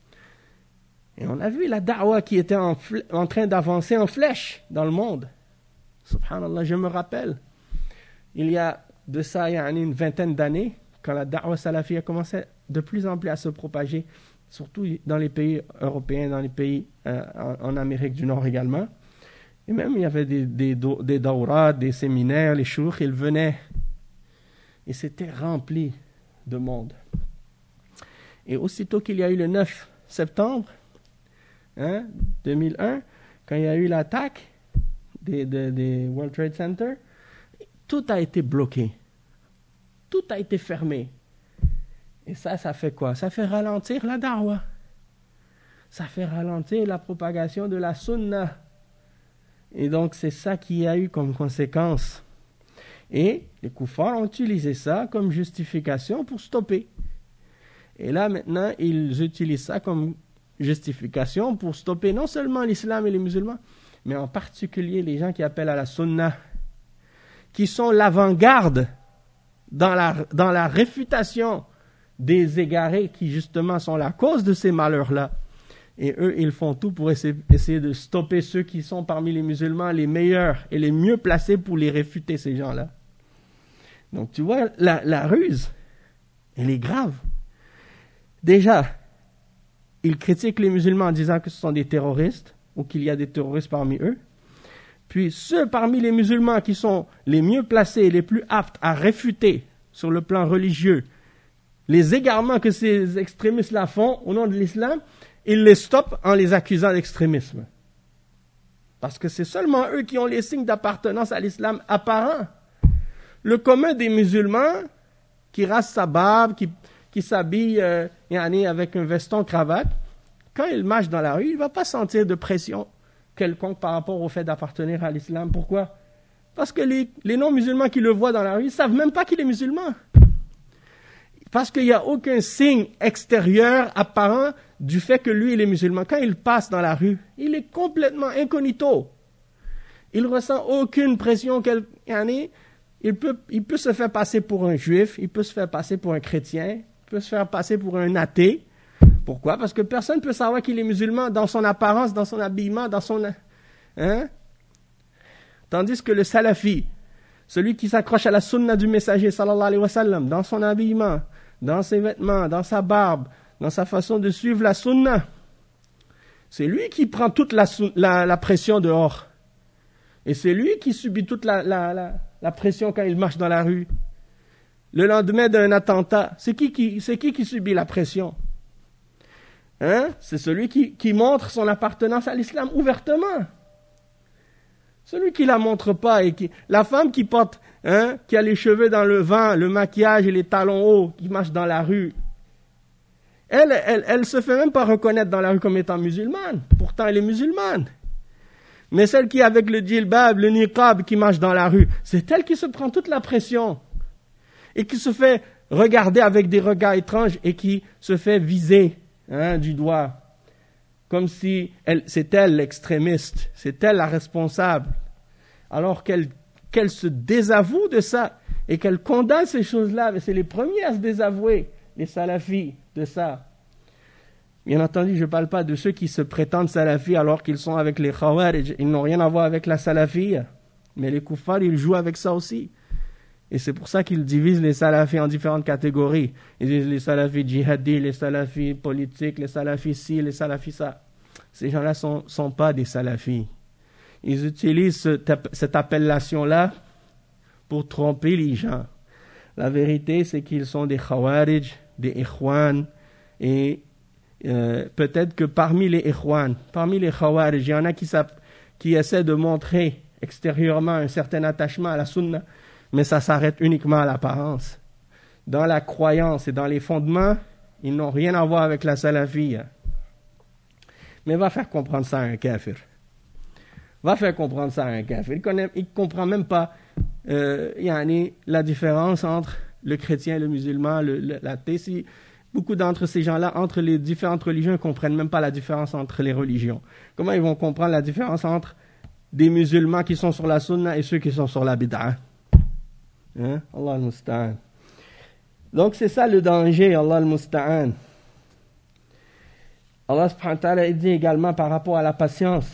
Et on a vu la da'wa qui était en, fl- en train d'avancer en flèche dans le monde. Subhanallah, je me rappelle, il y a de ça il y a une vingtaine d'années, quand la da'wa salafiyya commençait de plus en plus à se propager, surtout dans les pays européens, dans les pays euh, en, en Amérique du Nord également. Et même il y avait des, des, des dawrats, des séminaires, les choukh, ils venaient. Et c'était rempli de monde. Et aussitôt qu'il y a eu le neuf septembre, Hein, deux mille un, quand il y a eu l'attaque des, des, des World Trade Center, tout a été bloqué. Tout a été fermé. Et ça, ça fait quoi? Ça fait ralentir la da'wa. Ça fait ralentir la propagation de la sunna. Et donc, c'est ça qui a eu comme conséquence. Et les kuffars ont utilisé ça comme justification pour stopper. Et là, maintenant, ils utilisent ça comme justification pour stopper non seulement l'islam et les musulmans, mais en particulier les gens qui appellent à la sunna, qui sont l'avant-garde dans la, dans la réfutation des égarés qui justement sont la cause de ces malheurs-là. Et eux, ils font tout pour essayer, essayer de stopper ceux qui sont parmi les musulmans les meilleurs et les mieux placés pour les réfuter, ces gens-là. Donc tu vois, la, la ruse, elle est grave. Déjà, ils critiquent les musulmans en disant que ce sont des terroristes ou qu'il y a des terroristes parmi eux. Puis ceux parmi les musulmans qui sont les mieux placés et les plus aptes à réfuter sur le plan religieux les égarements que ces extrémistes-là font au nom de l'islam, ils les stoppent en les accusant d'extrémisme. Parce que c'est seulement eux qui ont les signes d'appartenance à l'islam apparents. Le commun des musulmans qui rase sa barbe, qui qui s'habille euh, avec un veston cravate, quand il marche dans la rue, il ne va pas sentir de pression quelconque par rapport au fait d'appartenir à l'islam. Pourquoi? Parce que les, les non-musulmans qui le voient dans la rue, ils ne savent même pas qu'il est musulman. Parce qu'il n'y a aucun signe extérieur apparent du fait que lui, il est musulman. Quand il passe dans la rue, il est complètement incognito. Il ne ressent aucune pression. Quelle, il, peut, il peut se faire passer pour un juif, il peut se faire passer pour un chrétien, peut se faire passer pour un athée, Pourquoi? Parce que personne ne peut savoir qu'il est musulman dans son apparence, dans son habillement, dans son... Hein? Tandis que le salafi, celui qui s'accroche à la sunna du messager, sallallahu alayhi wa sallam, dans son habillement, dans ses vêtements, dans sa barbe, dans sa façon de suivre la sunna, c'est lui qui prend toute la, la, la pression dehors. Et c'est lui qui subit toute la, la, la, la pression quand il marche dans la rue. Le lendemain d'un attentat, c'est qui qui, c'est qui qui subit la pression? Hein? C'est celui qui, qui montre son appartenance à l'islam ouvertement. Celui qui la montre pas et qui, la femme qui porte, hein, qui a les cheveux dans le vent, le maquillage et les talons hauts, qui marche dans la rue, elle, elle, elle se fait même pas reconnaître dans la rue comme étant musulmane. Pourtant, elle est musulmane. Mais celle qui est avec le djilbab, le niqab, qui marche dans la rue, c'est elle qui se prend toute la pression et qui se fait regarder avec des regards étranges et qui se fait viser, hein, du doigt. Comme si elle, c'est elle l'extrémiste, c'est elle la responsable. Alors qu'elle, qu'elle se désavoue de ça et qu'elle condamne ces choses-là. Mais c'est les premiers à se désavouer, les salafis, de ça. Bien entendu, je ne parle pas de ceux qui se prétendent salafis alors qu'ils sont avec les khawarij. Ils n'ont rien à voir avec la salafia. Mais les kuffars, ils jouent avec ça aussi. Et c'est pour ça qu'ils divisent les salafis en différentes catégories. Ils disent les salafis djihadis, les salafis politiques, les salafis ci, les salafis ça. Ces gens-là ne sont, sont pas des salafis. Ils utilisent ce, cette appellation-là pour tromper les gens. La vérité, c'est qu'ils sont des khawarij, des ikhwan, et euh, peut-être que parmi les ikhwan, parmi les khawarij, il y en a qui, qui essaient de montrer extérieurement un certain attachement à la sunna, mais ça s'arrête uniquement à l'apparence. Dans la croyance et dans les fondements, ils n'ont rien à voir avec la salafia. Mais va faire comprendre ça à un kafir. Va faire comprendre ça à un kafir. Il connaît, il comprend même pas euh, yani, la différence entre le chrétien et le musulman, le, le, l'athée. Si beaucoup d'entre ces gens-là, entre les différentes religions, ne comprennent même pas la différence entre les religions. Comment ils vont comprendre la différence entre des musulmans qui sont sur la sunna et ceux qui sont sur la bid'a? Hein? Allah al-Musta'an. Donc c'est ça le danger, Allah al-Musta'an. Allah subhanahu wa ta'ala dit également par rapport à la patience.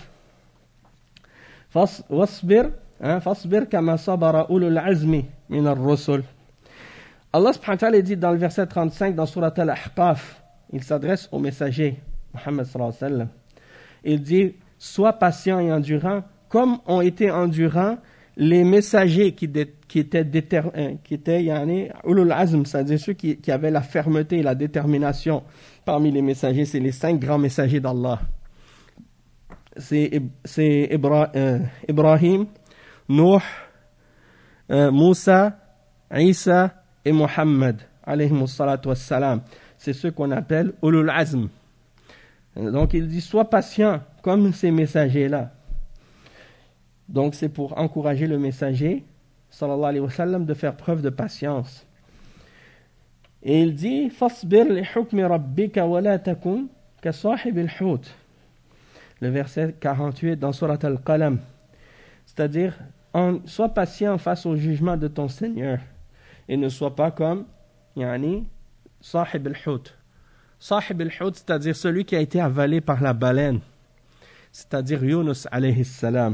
Fasbir, fasbir kama sabara ulul azmi min ar-rusul. Allah subhanahu wa ta'ala dit dans le verset trente-cinq dans Surat al-Ahqaf, il s'adresse au messager Muhammad sallallahu alayhi wa sallam. Il dit, sois patient et endurant comme ont été endurants les messagers qui, dé, qui étaient, déter, qui étaient yani, ulul azm, c'est-à-dire ceux qui, qui avaient la fermeté et la détermination. Parmi les messagers, c'est les cinq grands messagers d'Allah. C'est, c'est Ibra, euh, Ibrahim, Nuh, euh, Moussa, Isa et Muhammad, alayhimus salatu wassalam. C'est ceux qu'on appelle ulul azm. Donc il dit, sois patient comme ces messagers-là. Donc c'est pour encourager le messager, sallallahu alayhi wa sallam, de faire preuve de patience. Et il dit, fasbir li hukmi rabbika wa la takun ka sahib al-hut. Le verset quarante-huit dans Surat al-Qalam. C'est-à-dire, en, sois patient face au jugement de ton Seigneur et ne sois pas comme yani, sahib al-hut. Sahib al-hut, c'est-à-dire celui qui a été avalé par la baleine, c'est-à-dire Yunus alayhi salam.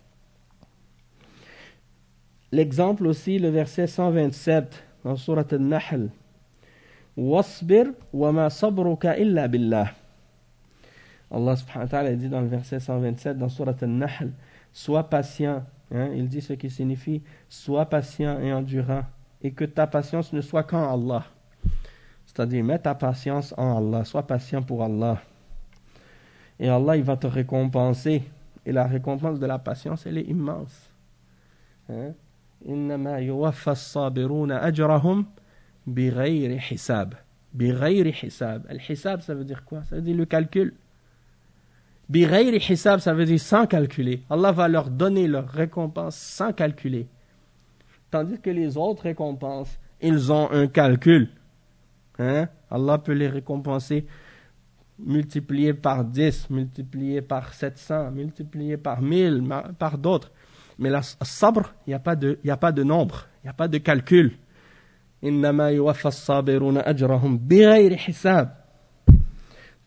L'exemple aussi, le verset cent vingt-sept dans Surat al-Nahl. Wasbir wa ma sabruka illa billah. Allah subhanahu wa ta'ala dit dans le verset cent vingt-sept dans Surat al-Nahl, sois patient, hein, il dit ce qui signifie sois patient et endurant et que ta patience ne soit qu'en Allah. C'est-à-dire mets ta patience en Allah, sois patient pour Allah. Et Allah il va te récompenser et la récompense de la patience elle est immense. Hein? إنما يوفى الصابرون أجرهم بغير حساب بغير حساب. الحساب ça veut dire quoi? Ça veut dire le calcul. بغير حساب ça veut dire sans calculer. Allah va leur donner leur récompense sans calculer. Tandis que les autres récompenses, ils ont un calcul. Hein? Allah peut les récompenser multiplié par dix, multiplié par sept cents, multiplié par mille, par d'autres. Mais la sabr, il n'y a pas de, il n'y a pas de nombre, il n'y a pas de calcul. Innama yuwaffa as-sabiruna ajrahum bighayri hisab.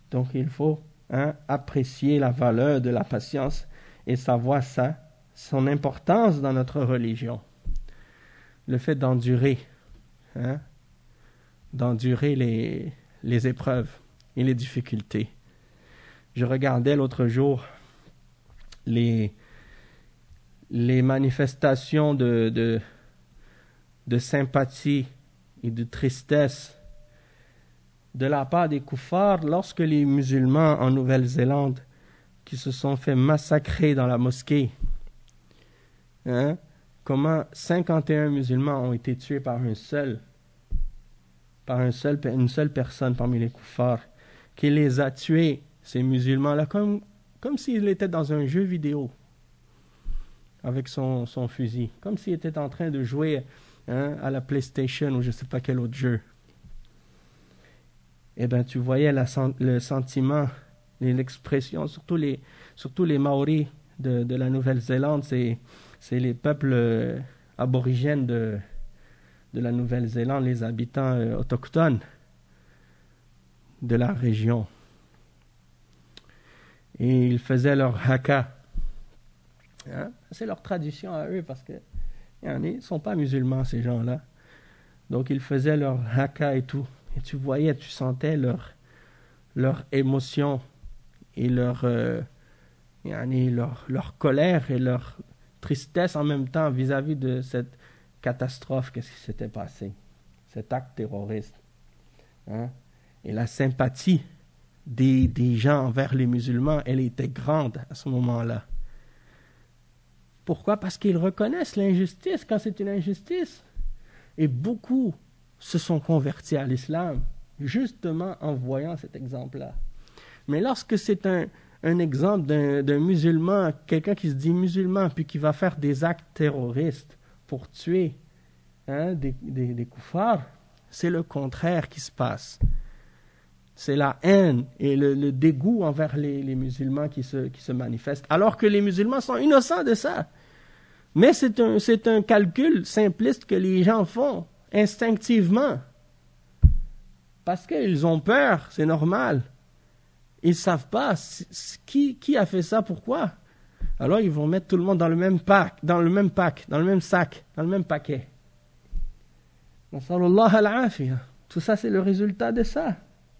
Donc il faut hein, apprécier la valeur de la patience et savoir ça, son importance dans notre religion. Le fait d'endurer, hein, d'endurer les, les épreuves et les difficultés. Je regardais l'autre jour les, les manifestations de, de, de sympathie et de tristesse de la part des koufars lorsque les musulmans en Nouvelle-Zélande qui se sont fait massacrer dans la mosquée, hein, comment cinquante et un musulmans ont été tués par un seul, par un seul, une seule personne parmi les koufars, qui les a tués, ces musulmans-là, comme, comme s'il était dans un jeu vidéo, avec son, son fusil, comme s'il était en train de jouer hein, à la PlayStation ou je ne sais pas quel autre jeu. Eh bien, tu voyais la, le sentiment, l'expression, surtout les, surtout les Maoris de, de la Nouvelle-Zélande, c'est, c'est les peuples euh, aborigènes de, de la Nouvelle-Zélande, les habitants euh, autochtones de la région. Et ils faisaient leur haka. Hein? C'est leur tradition à eux parce qu'ils ne sont pas musulmans, ces gens-là. Donc, ils faisaient leur haka et tout. Et tu voyais, tu sentais leur, leur émotion et leur, euh, leur, leur colère et leur tristesse en même temps vis-à-vis de cette catastrophe, qu'est-ce qui s'était passé, cet acte terroriste. Hein? Et la sympathie des, des gens envers les musulmans, elle était grande à ce moment-là. Pourquoi? Parce qu'ils reconnaissent l'injustice quand c'est une injustice. Et beaucoup se sont convertis à l'islam, justement en voyant cet exemple-là. Mais lorsque c'est un, un exemple d'un, d'un musulman, quelqu'un qui se dit musulman, puis qui va faire des actes terroristes pour tuer hein, des, des, des koufars, c'est le contraire qui se passe. C'est la haine et le, le dégoût envers les, les musulmans qui se, qui se manifestent, alors que les musulmans sont innocents de ça. Mais c'est un, c'est un calcul simpliste que les gens font instinctivement. Parce qu'ils ont peur, c'est normal. Ils ne savent pas qui, qui a fait ça, pourquoi. Alors ils vont mettre tout le monde dans le même pack, dans le même pack, dans le même sac, dans le même paquet. Nasallallahu al-afiyah. Tout ça, c'est le résultat de ça.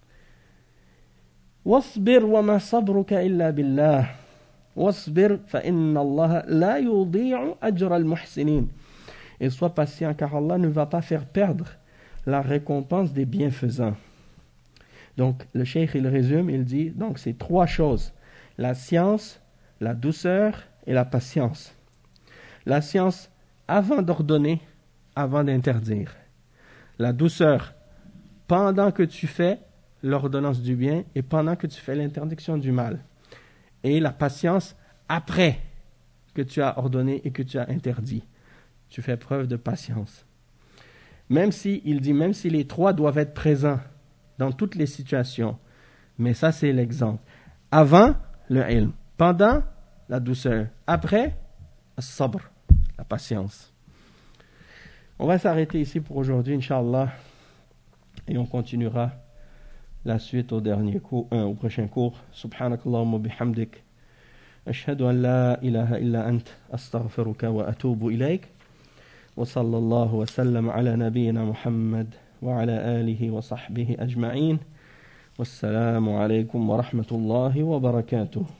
وَاصْبِرْ وَمَا صَبْرُكَ إِلَّا بِاللَّهِ وَاصْبِرْ فَإِنَّ اللَّهَ لَا يُضِيعُ أَجْرَ الْمُحْسِنِينَ. Et sois patient, car Allah ne va pas faire perdre la récompense des bienfaisants. Donc, le cheikh, il résume, il dit, donc, c'est trois choses. La science, la douceur et la patience. La science avant d'ordonner, avant d'interdire. La douceur pendant que tu fais l'ordonnance du bien et pendant que tu fais l'interdiction du mal. Et la patience après que tu as ordonné et que tu as interdit. Tu fais preuve de patience. Même si, il dit, même si les trois doivent être présents dans toutes les situations. Mais ça, c'est l'exemple. Avant, le ilm. Pendant, la douceur. Après, as-sabr, la patience. On va s'arrêter ici pour aujourd'hui, Inch'Allah. Et on continuera la suite au dernier cours, euh, au prochain cours. Subhanakallahumma bihamdik. Ashhadu an la ilaha illa ant. Astaghfiruka wa atubu ilayk. وصلى الله وسلم على نبينا محمد وعلى آله وصحبه أجمعين والسلام عليكم ورحمة الله وبركاته.